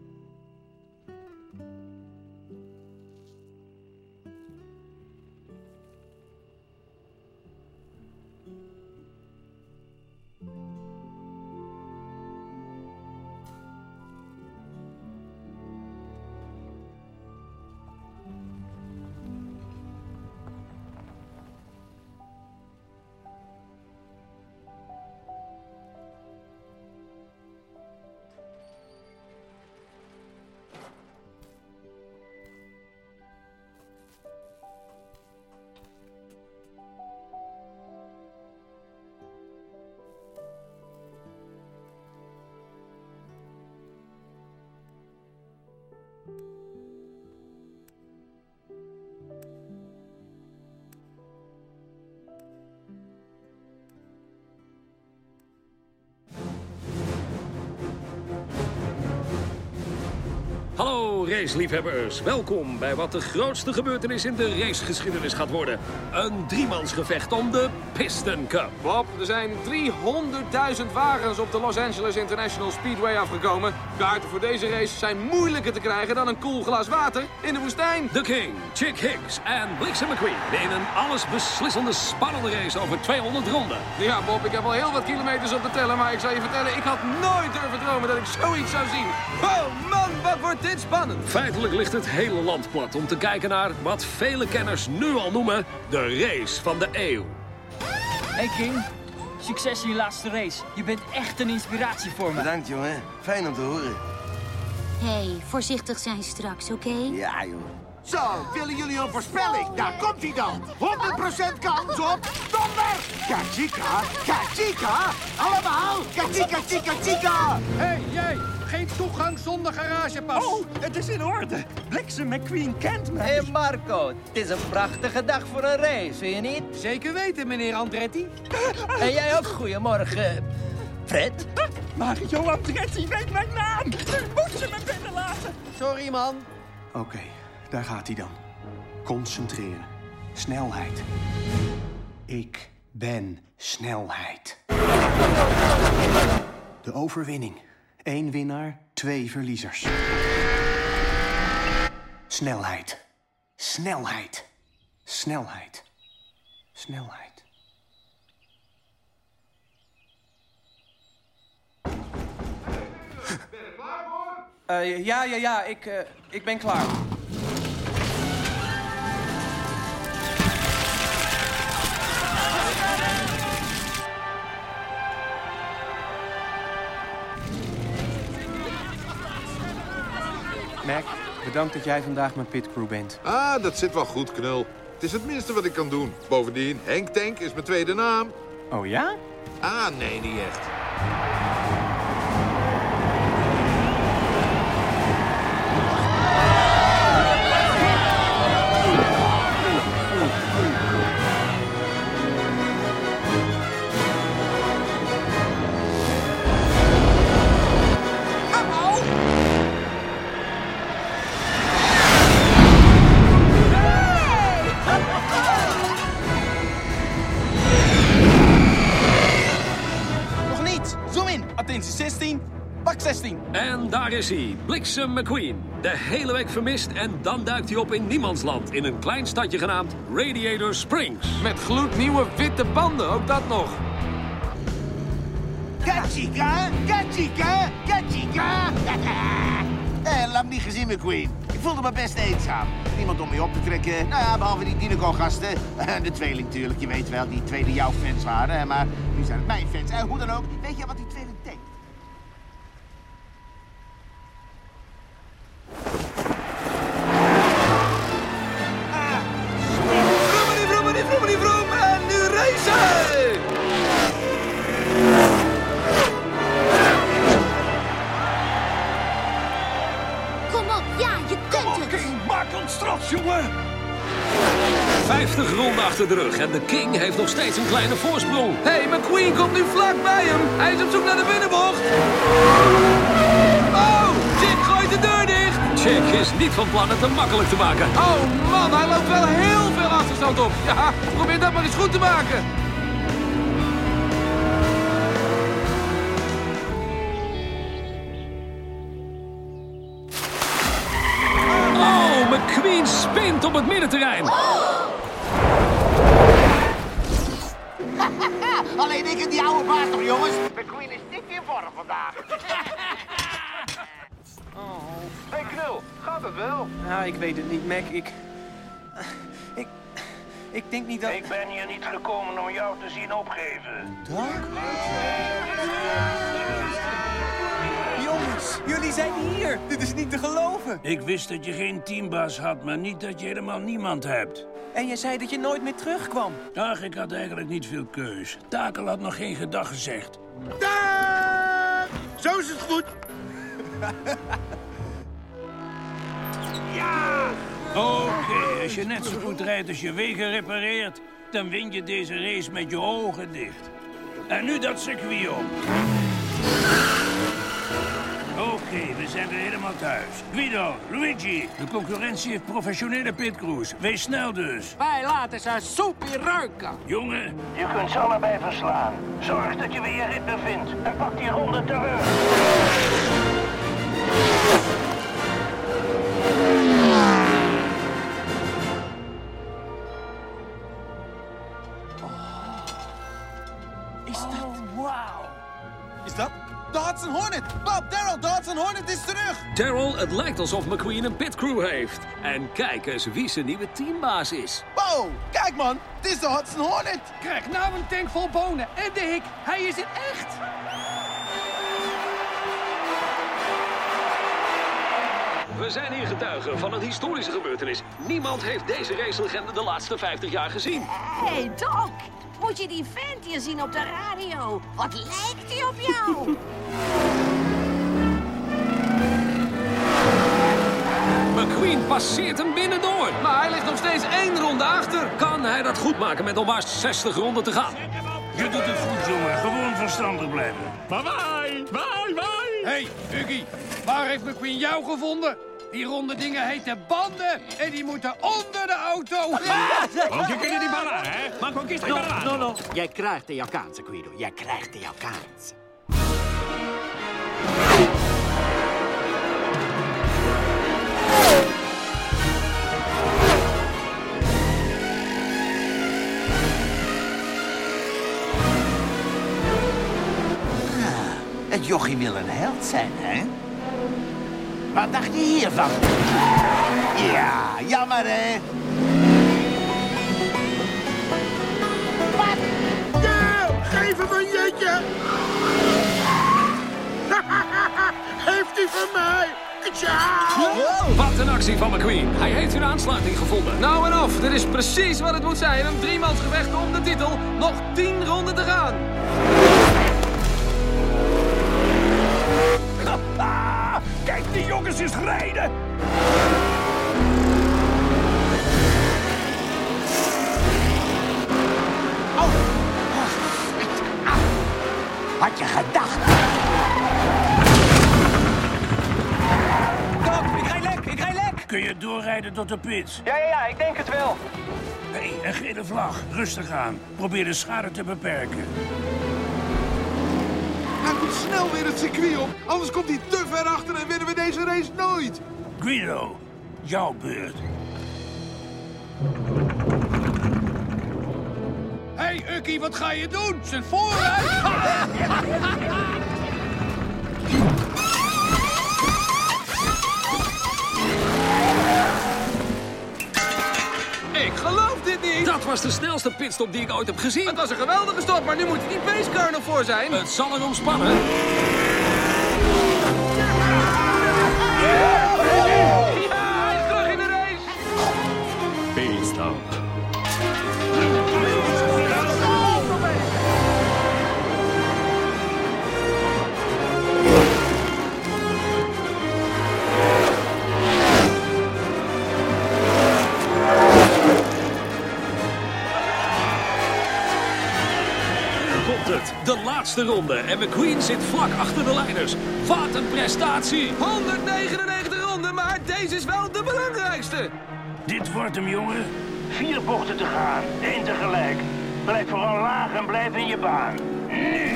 Hallo raceliefhebbers, welkom bij wat de grootste gebeurtenis in de racegeschiedenis gaat worden. Een driemansgevecht om de Piston Cup. Bob, er zijn driehonderdduizend wagens op de Los Angeles International Speedway afgekomen. Kaarten voor deze race zijn moeilijker te krijgen dan een koel glas water in de woestijn. The King, Chick Hicks en Blixen McQueen in een allesbeslissende spannende race over tweehonderd ronden. Ja, Bob, ik heb al heel wat kilometers op de teller, maar ik zal je vertellen, ik had nooit durven dromen dat ik zoiets zou zien. Oh man, wat wordt dit spannend! banen. Feitelijk ligt het hele land plat om te kijken naar wat vele kenners nu al noemen de race van de eeuw. Hey King, succes in je laatste race. Je bent echt een inspiratie voor me. Bedankt, jongen. Fijn om te horen. Hé, hey, voorzichtig zijn straks, oké? Okay? Ja, joh. Zo, willen jullie een voorspelling? Daar komt hij dan. honderd procent kans op donder. Kachika, kachika. Allemaal, kachika, chika, chika. Hé, hey, jij. Geen toegang zonder garagepas. Oh, het is in orde. Bliksem McQueen kent mij. Hé hey Marco, het is een prachtige dag voor een race, vind je niet? Zeker weten, meneer Andretti. En jij ook, goedemorgen, Fred. Mario Andretti weet mijn naam. Nu moet je me binnenlaten. Sorry, man. Oké, okay, daar gaat hij dan. Concentreren. Snelheid. Ik ben snelheid. De overwinning. Eén winnaar, twee verliezers. Snelheid. Snelheid. Snelheid. Snelheid. Uh, ja, ja, ja, ik, uh, ik ben klaar. Mac, bedankt dat jij vandaag mijn pitcrew bent. Ah, dat zit wel goed, Knul. Het is het minste wat ik kan doen. Bovendien, Henk Tank is mijn tweede naam. Oh ja? Ah, nee, niet echt. zestien, pak zestien. En daar is hij, Bliksem McQueen. De hele week vermist en dan duikt hij op in niemandsland... in een klein stadje genaamd Radiator Springs. Met gloednieuwe witte banden, ook dat nog. Kachika, kachika, kachika. Eh, laat me niet gezien, McQueen. Ik voelde me best eenzaam. Niemand om mee op te trekken. Nou ja, behalve die Dinoco-gasten. De tweeling natuurlijk, je weet wel, die tweede jouw fans waren. Maar nu zijn het mijn fans. Eh, hoe dan ook, weet je wat die tweeling denkt? Vroomenie, vroomenie, vroomenie, vroom. En nu racen! Kom op, ja, je kunt het! King, maak ons trots, jongen! vijftig ronden achter de rug en de King heeft nog steeds een kleine voorsprong. Hé, hey, McQueen komt nu vlak bij hem. Hij is op zoek naar de binnenbocht. Oh, Chick gooit de deur dicht. Chick is niet van plan het te makkelijk te maken. Oh man, hij loopt wel heel veel achterstand op. Ja, probeer dat maar eens goed te maken. Oh, McQueen spint op het middenterrein. Alleen ik en die oude baas nog, jongens. McQueen is niet in vorm vandaag. Oh. Hey Knul, gaat het wel? Nou, ik weet het niet, Mac. Ik... Ik... Ik denk niet dat... Ik ben hier niet gekomen om jou te zien opgeven. Doc? Jongens, jullie zijn hier. Dit is niet te geloven. Ik wist dat je geen teambaas had, maar niet dat je helemaal niemand hebt. En je zei dat je nooit meer terugkwam. Ach, ik had eigenlijk niet veel keus. Takel had nog geen gedag gezegd. Dag! Zo is het goed. Ja! Oké, okay, als je net zo goed rijdt als je wegen repareert, dan win je deze race met je ogen dicht. En nu dat circuit op. Oké, okay, we zijn er helemaal thuis. Guido, Luigi, de concurrentie heeft professionele pitcrews. Wees snel dus. Wij laten ze soepie ruiken. Jongen. Je kunt ze allebei verslaan. Zorg dat je weer je ritme vindt. En pak die ronde terug. Is dat... Oh, wauw. Is dat... De Hudson Hornet! Bob, Daryl, de Hudson Hornet is terug! terug! Daryl, het lijkt alsof McQueen een pitcrew heeft. En kijk eens wie zijn nieuwe teambaas is. Wow, kijk man, het is de Hudson Hornet. Krijg nou een tank vol bonen en de hik. Hij is het echt. We zijn hier getuigen van een historische gebeurtenis. Niemand heeft deze racelegende de laatste vijftig jaar gezien. Hé, hey, Doc. Moet je die vent hier zien op de radio? Wat lijkt hij op jou? McQueen passeert hem binnendoor. Maar hij ligt nog steeds één ronde achter. Kan hij dat goed maken met nog maar zestig ronden te gaan? Je doet het goed, jongen. Gewoon verstandig blijven. Bye bye, bye bye. Hé, hey, Huggy. Waar heeft McQueen jou gevonden? Die ronde dingen heten banden en die moeten onder de auto. Want je kunt die ballen, hè? Maar conquista die ballen. No, no, jij krijgt de jouw kans, Guido. Jij krijgt de jouw kans. Het jochie wil een held zijn, hè? Wat dacht je hiervan? Ja, jammer, hè? Wat? Ja, geef hem een jeetje. Heeft hij van mij? Ciao! Wat een actie van McQueen. Hij heeft een aansluiting gevonden. Nou en af, dit is precies wat het moet zijn. Een driemansgevecht om de titel. Nog tien ronden te gaan. Kijk, die jongens eens rijden! Oh. Had je gedacht? Doc, ik rij lek, ik rij lek! Kun je doorrijden tot de pits? Ja, ja, ja, ik denk het wel. Hé, hey, een gele vlag. Rustig aan. Probeer de schade te beperken. Hij moet snel weer het circuit op, anders komt hij te ver achter en winnen we deze race nooit. Guido, jouw beurt. Hé, hey, Ukkie, wat ga je doen? Zijn vooruit! Ik geloof dit niet! Dat was de snelste pitstop die ik ooit heb gezien. Het was een geweldige stop, maar nu moet die pacecar nog voor zijn. Het zal er ontspannen. Ja, hij is terug in de race! Pitstop. De laatste ronde en McQueen zit vlak achter de leiders. Wat een prestatie! honderdnegenennegentig ronden, maar deze is wel de belangrijkste. Dit wordt hem, jongen. Vier bochten te gaan, één tegelijk. Blijf vooral laag en blijf in je baan. Nu.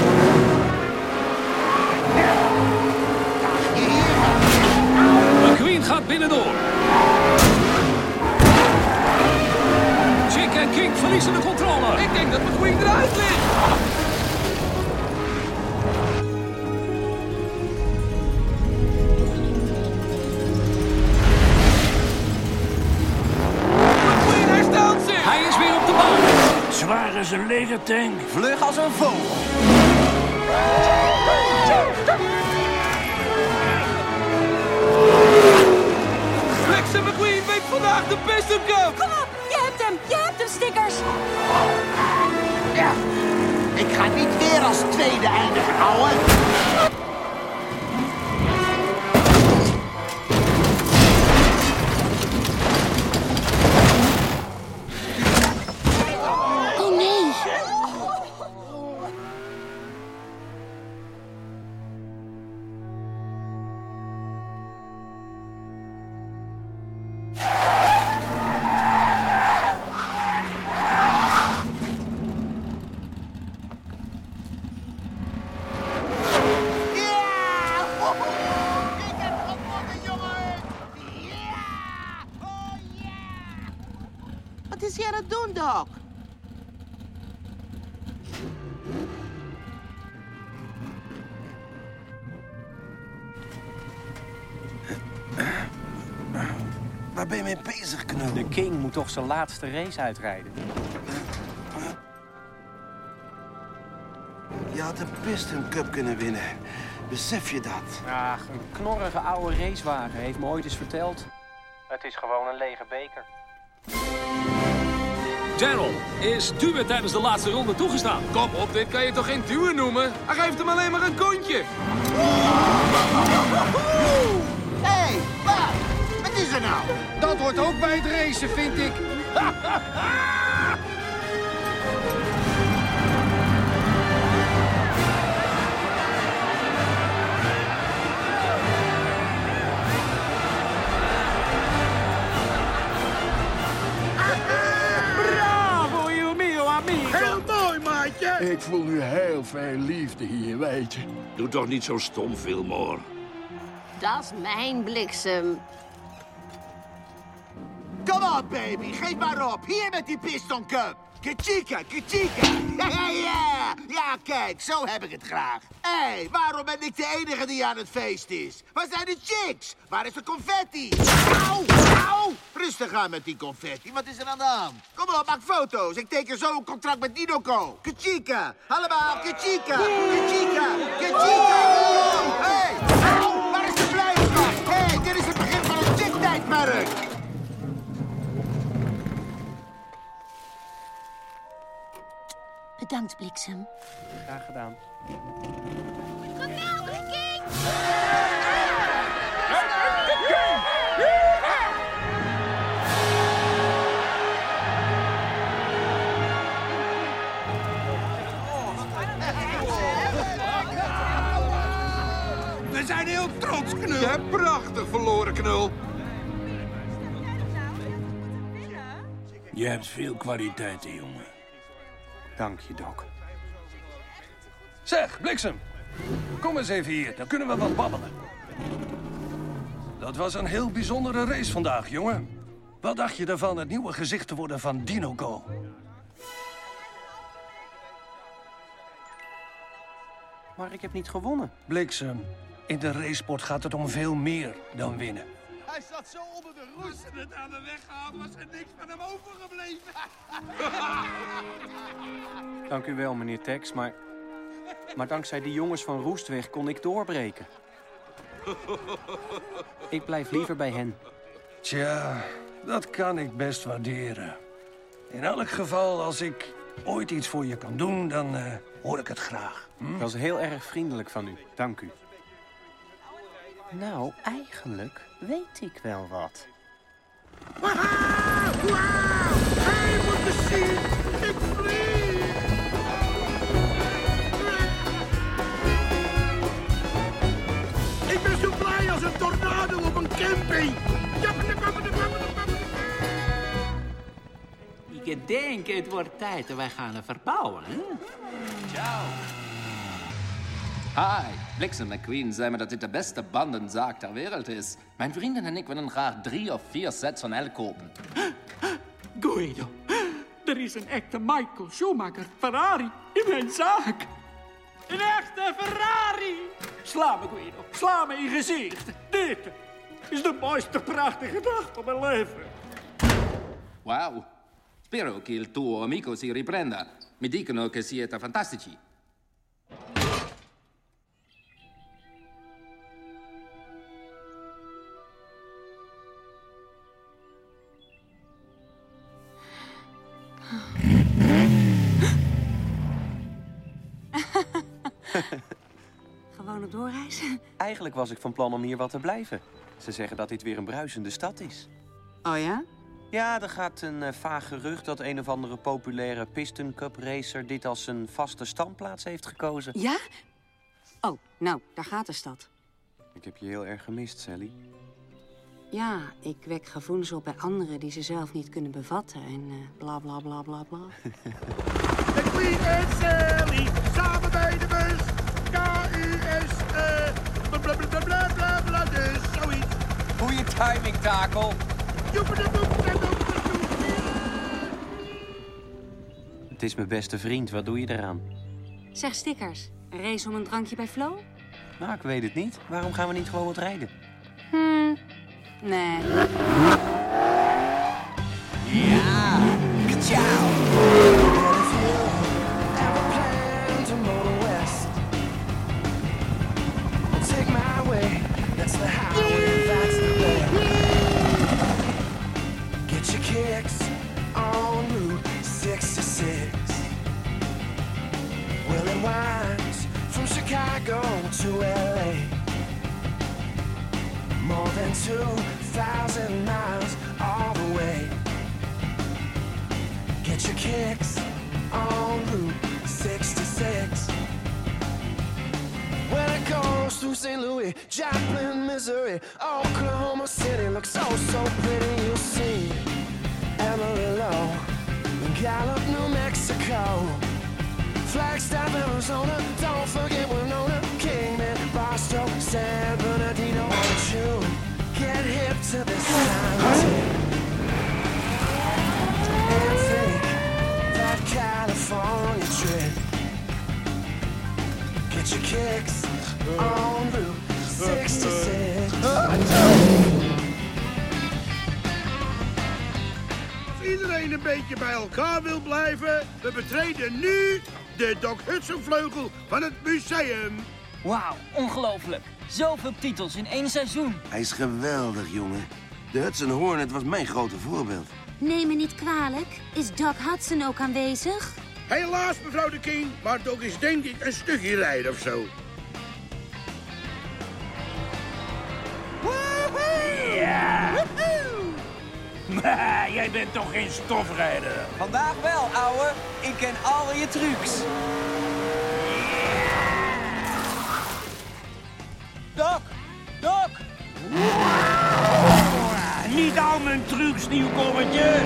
McQueen gaat binnendoor. Chick en King verliezen de controle. Ik denk dat McQueen eruit ligt. McQueen herstelt zich. Hij is weer op de baan. Zwaar als een legertank. Vlug als een vogel. Bliksem McQueen weet vandaag de Piston Cup. Kom op, je hebt hem, je hebt hem, stickers. Ja, ik ga niet weer als tweede eindigen, ouwe. Oh nee. Wat is hij aan het doen, Doc? Waar ben je mee bezig, Knul? De King moet toch zijn laatste race uitrijden. Je had de Piston Cup kunnen winnen. Besef je dat? Ach, een knorrige oude racewagen heeft me ooit eens verteld. Het is gewoon een lege beker. Daryl, is duwen tijdens de laatste ronde toegestaan? Kom op, dit kan je toch geen duwen noemen? Hij geeft hem alleen maar een kontje. Hé, hey, wat? Wat is er nou? Dat hoort ook bij het racen, vind ik. Bravo, il mio amico. Heel mooi, maatje. Ik voel nu heel veel liefde hier, weet je. Doe toch niet zo stom, Fillmore. Dat is mijn bliksem. Kom op, baby. Geef maar op. Hier met die Piston Cup. Kachika, kachika. Ja, ja, ja. Ja, kijk, zo heb ik het graag. Hé, hey, waarom ben ik de enige die aan het feest is? Waar zijn de chicks? Waar is de confetti? Auw, auw. Rustig aan met die confetti. Wat is er aan de hand? Kom op, maak foto's. Ik teken zo een contract met Dinoco. Kachika. Allemaal, kachika. Kachika, kachika. Hé, hey, auw. Waar is de blijfslag? Hé, hey, dit is het begin van een chick-tijdperk. Bedankt, bliksem. Graag gedaan. Geweldig, King! We zijn heel trots, Knul. Je hebt prachtig verloren, Knul. Je hebt veel kwaliteiten, jongen. Dank je, Doc. Zeg, Bliksem. Kom eens even hier, dan kunnen we wat babbelen. Dat was een heel bijzondere race vandaag, jongen. Wat dacht je ervan het nieuwe gezicht te worden van Dinoco? Maar ik heb niet gewonnen. Bliksem, in de racesport gaat het om veel meer dan winnen. Hij zat zo onder de roes en het aan de weg gehaald was er niks van hem overgebleven. Dank u wel, meneer Tex, maar... Maar dankzij die jongens van Roestweg kon ik doorbreken. Ik blijf liever bij hen. Tja, dat kan ik best waarderen. In elk geval, als ik ooit iets voor je kan doen, dan uh, hoor ik het graag. Hm? Dat was heel erg vriendelijk van u. Dank u. Nou, eigenlijk weet ik wel wat. Wauw! Wauw! Hij moet me zien! Ik vlieg! Ik ben zo blij als een tornado op een camping! Ik denk, het wordt tijd dat wij gaan verbouwen, hè? Ciao. Hi, Bliksem McQueen zei me dat dit de beste bandenzaak ter wereld is. Mijn vrienden en ik willen graag drie of vier sets van elk kopen. Guido, er is een echte Michael Schumacher Ferrari in mijn zaak. Een echte Ferrari! Sla me, Guido. Sla me in gezicht. Dit is de mooiste, prachtige dag van mijn leven. Wow. Spero che il tuo amico si riprenda. Mi dicono che siete fantastici. Gewoon op doorreis? Eigenlijk was ik van plan om hier wat te blijven. Ze zeggen dat dit weer een bruisende stad is. Oh ja? Ja, er gaat een uh, vaag gerucht dat een of andere populaire Piston Cup racer dit als zijn vaste standplaats heeft gekozen. Ja? Oh, nou, daar gaat de stad. Ik heb je heel erg gemist, Sally. Ja, ik wek gevoelens op bij anderen die ze zelf niet kunnen bevatten en uh, bla bla bla bla bla. McQueen en Sally, samen bij de bus. K U S, eh, bla bla bla bla bla bla, dus zoiets. Goeie timing, Takel. Het is mijn beste vriend, wat doe je eraan? Zeg, stickers, een race om een drankje bij Flo? Nou, ik weet het niet. Waarom gaan we niet gewoon wat rijden? Hmm, nee. Joplin, Missouri, Oklahoma City looks so, so pretty, you'll see. Amarillo, Gallup, New Mexico, Flagstaff, Arizona, don't forget Winona, Kingman, Barstow, San Bernardino. Won't you get hip to this sound and take that California trip? Get your kicks on Route zesenzestig. Als iedereen een beetje bij elkaar wil blijven, we betreden nu de Doc Hudson vleugel van het museum. Wauw, ongelooflijk. Zoveel titels in één seizoen. Hij is geweldig, jongen. De Hudson Hornet was mijn grote voorbeeld. Neem me niet kwalijk. Is Doc Hudson ook aanwezig? Helaas, mevrouw de King, maar Doc is denk ik een stukje rijden of zo. Ja! Maar jij bent toch geen stofrijder? Vandaag wel, ouwe. Ik ken al je trucs. Doc! Doc! Niet al mijn trucs, nieuwkomertje.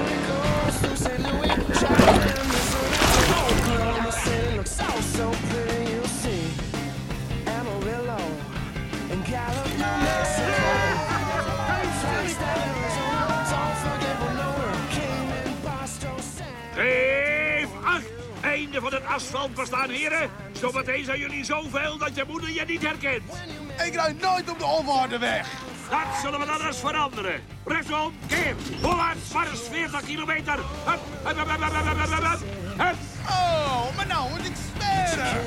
Geef acht! Einde van het asfalt, verstaan heren. Zometeen zijn jullie zoveel dat je moeder je niet herkent. Ik rijd nooit op de onverharde weg. Dat zullen we dan eens veranderen. Rechtsom, keer, voorwaarts, mars, veertig kilometer. Hup, hup, hup, hup, hup, hup, hup, hup, hup. Oh, maar nou moet ik smeren.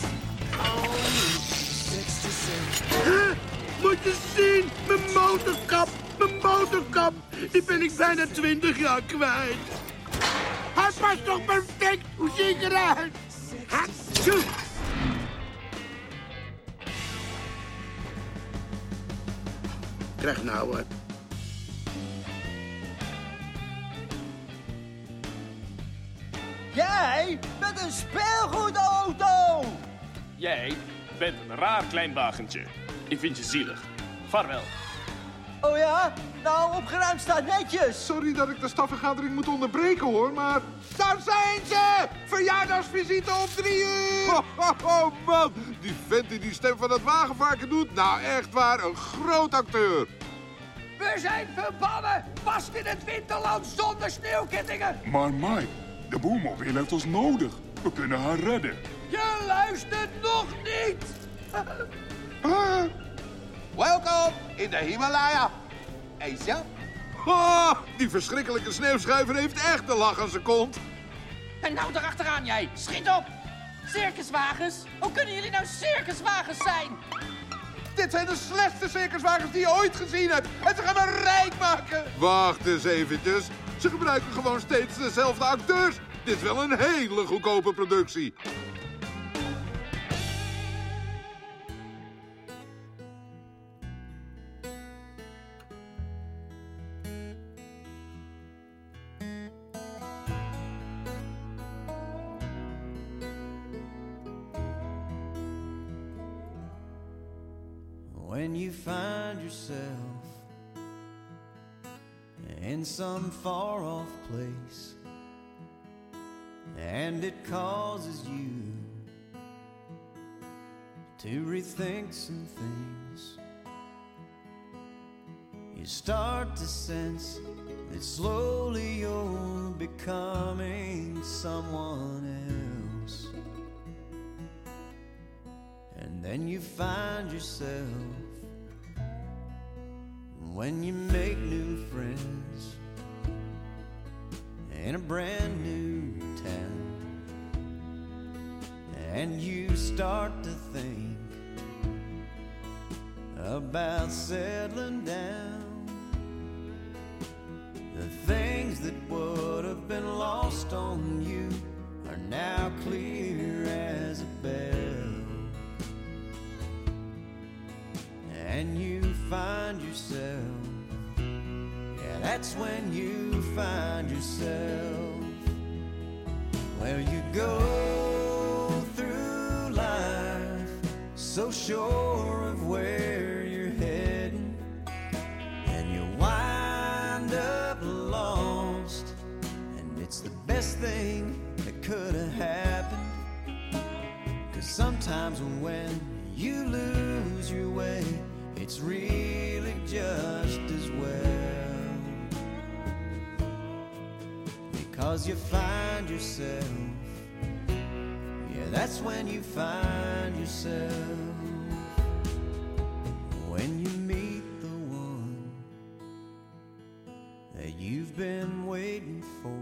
Huh? Moet je zien, mijn motorkap, mijn motorkap. Die ben ik bijna twintig jaar kwijt. Hij past toch perfect, hoe zie ik eruit? Hatjoe! Krijg nou wat. Jij bent een speelgoedauto! Jij bent een raar klein wagentje. Ik vind je zielig. Vaarwel. Oh ja? Nou, opgeruimd staat netjes. Sorry dat ik de stafvergadering moet onderbreken, hoor, maar... Daar zijn ze! Verjaardagsvisite om drie uur! Oh, oh, oh, man! Die vent die die stem van dat wagenvarken doet, nou echt waar, een groot acteur. We zijn verbannen! Vast in het winterland zonder sneeuwkettingen! Maar Mike, de boermobiel heeft ons nodig. We kunnen haar redden. Je luistert nog niet! Huh? Welkom in de Himalaya. Asia? Oh, die verschrikkelijke sneeuwschuiver heeft echt de lach aan zijn kont. En nou erachteraan jij, schiet op! Circuswagens? Hoe kunnen jullie nou circuswagens zijn? Dit zijn de slechtste circuswagens die je ooit gezien hebt. En ze gaan me rijk maken. Wacht eens eventjes. Ze gebruiken gewoon steeds dezelfde acteurs. Dit is wel een hele goedkope productie. When you find yourself in some far-off place and it causes you to rethink some things, you start to sense that slowly you're becoming someone else. And then you find yourself, when you make new friends in a brand new town. And you start to think about settling down. The things that would have been lost on you are now clear as a bell. And you find yourself, yeah, that's when you find yourself. Well, you go through life so sure of where you're heading, and you wind up lost, and it's the best thing that could have happened. 'Cause sometimes when you lose your way, it's really just as well, because you find yourself, yeah, that's when you find yourself. When you meet the one that you've been waiting for,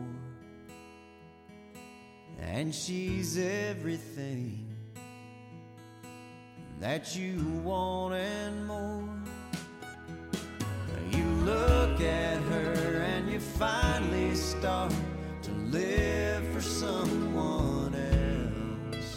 and she's everything that you want and more. You look at her and you finally start to live for someone else.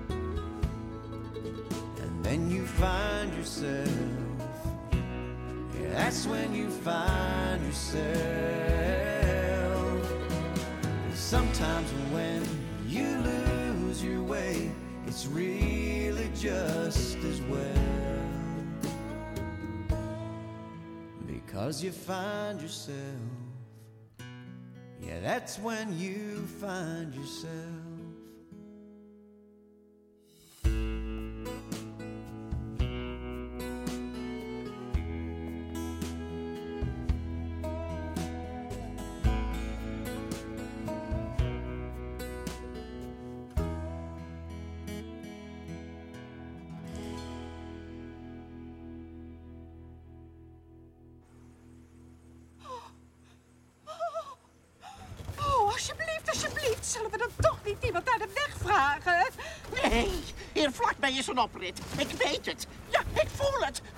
And then you find yourself, yeah, that's when you find yourself. Sometimes when you lose your way, it's really just as well, because you find yourself, yeah, that's when you find yourself. Zullen we dan toch niet iemand naar de weg vragen? Nee, hier vlakbij is een oprit. Ik weet het. Ja, ik voel het.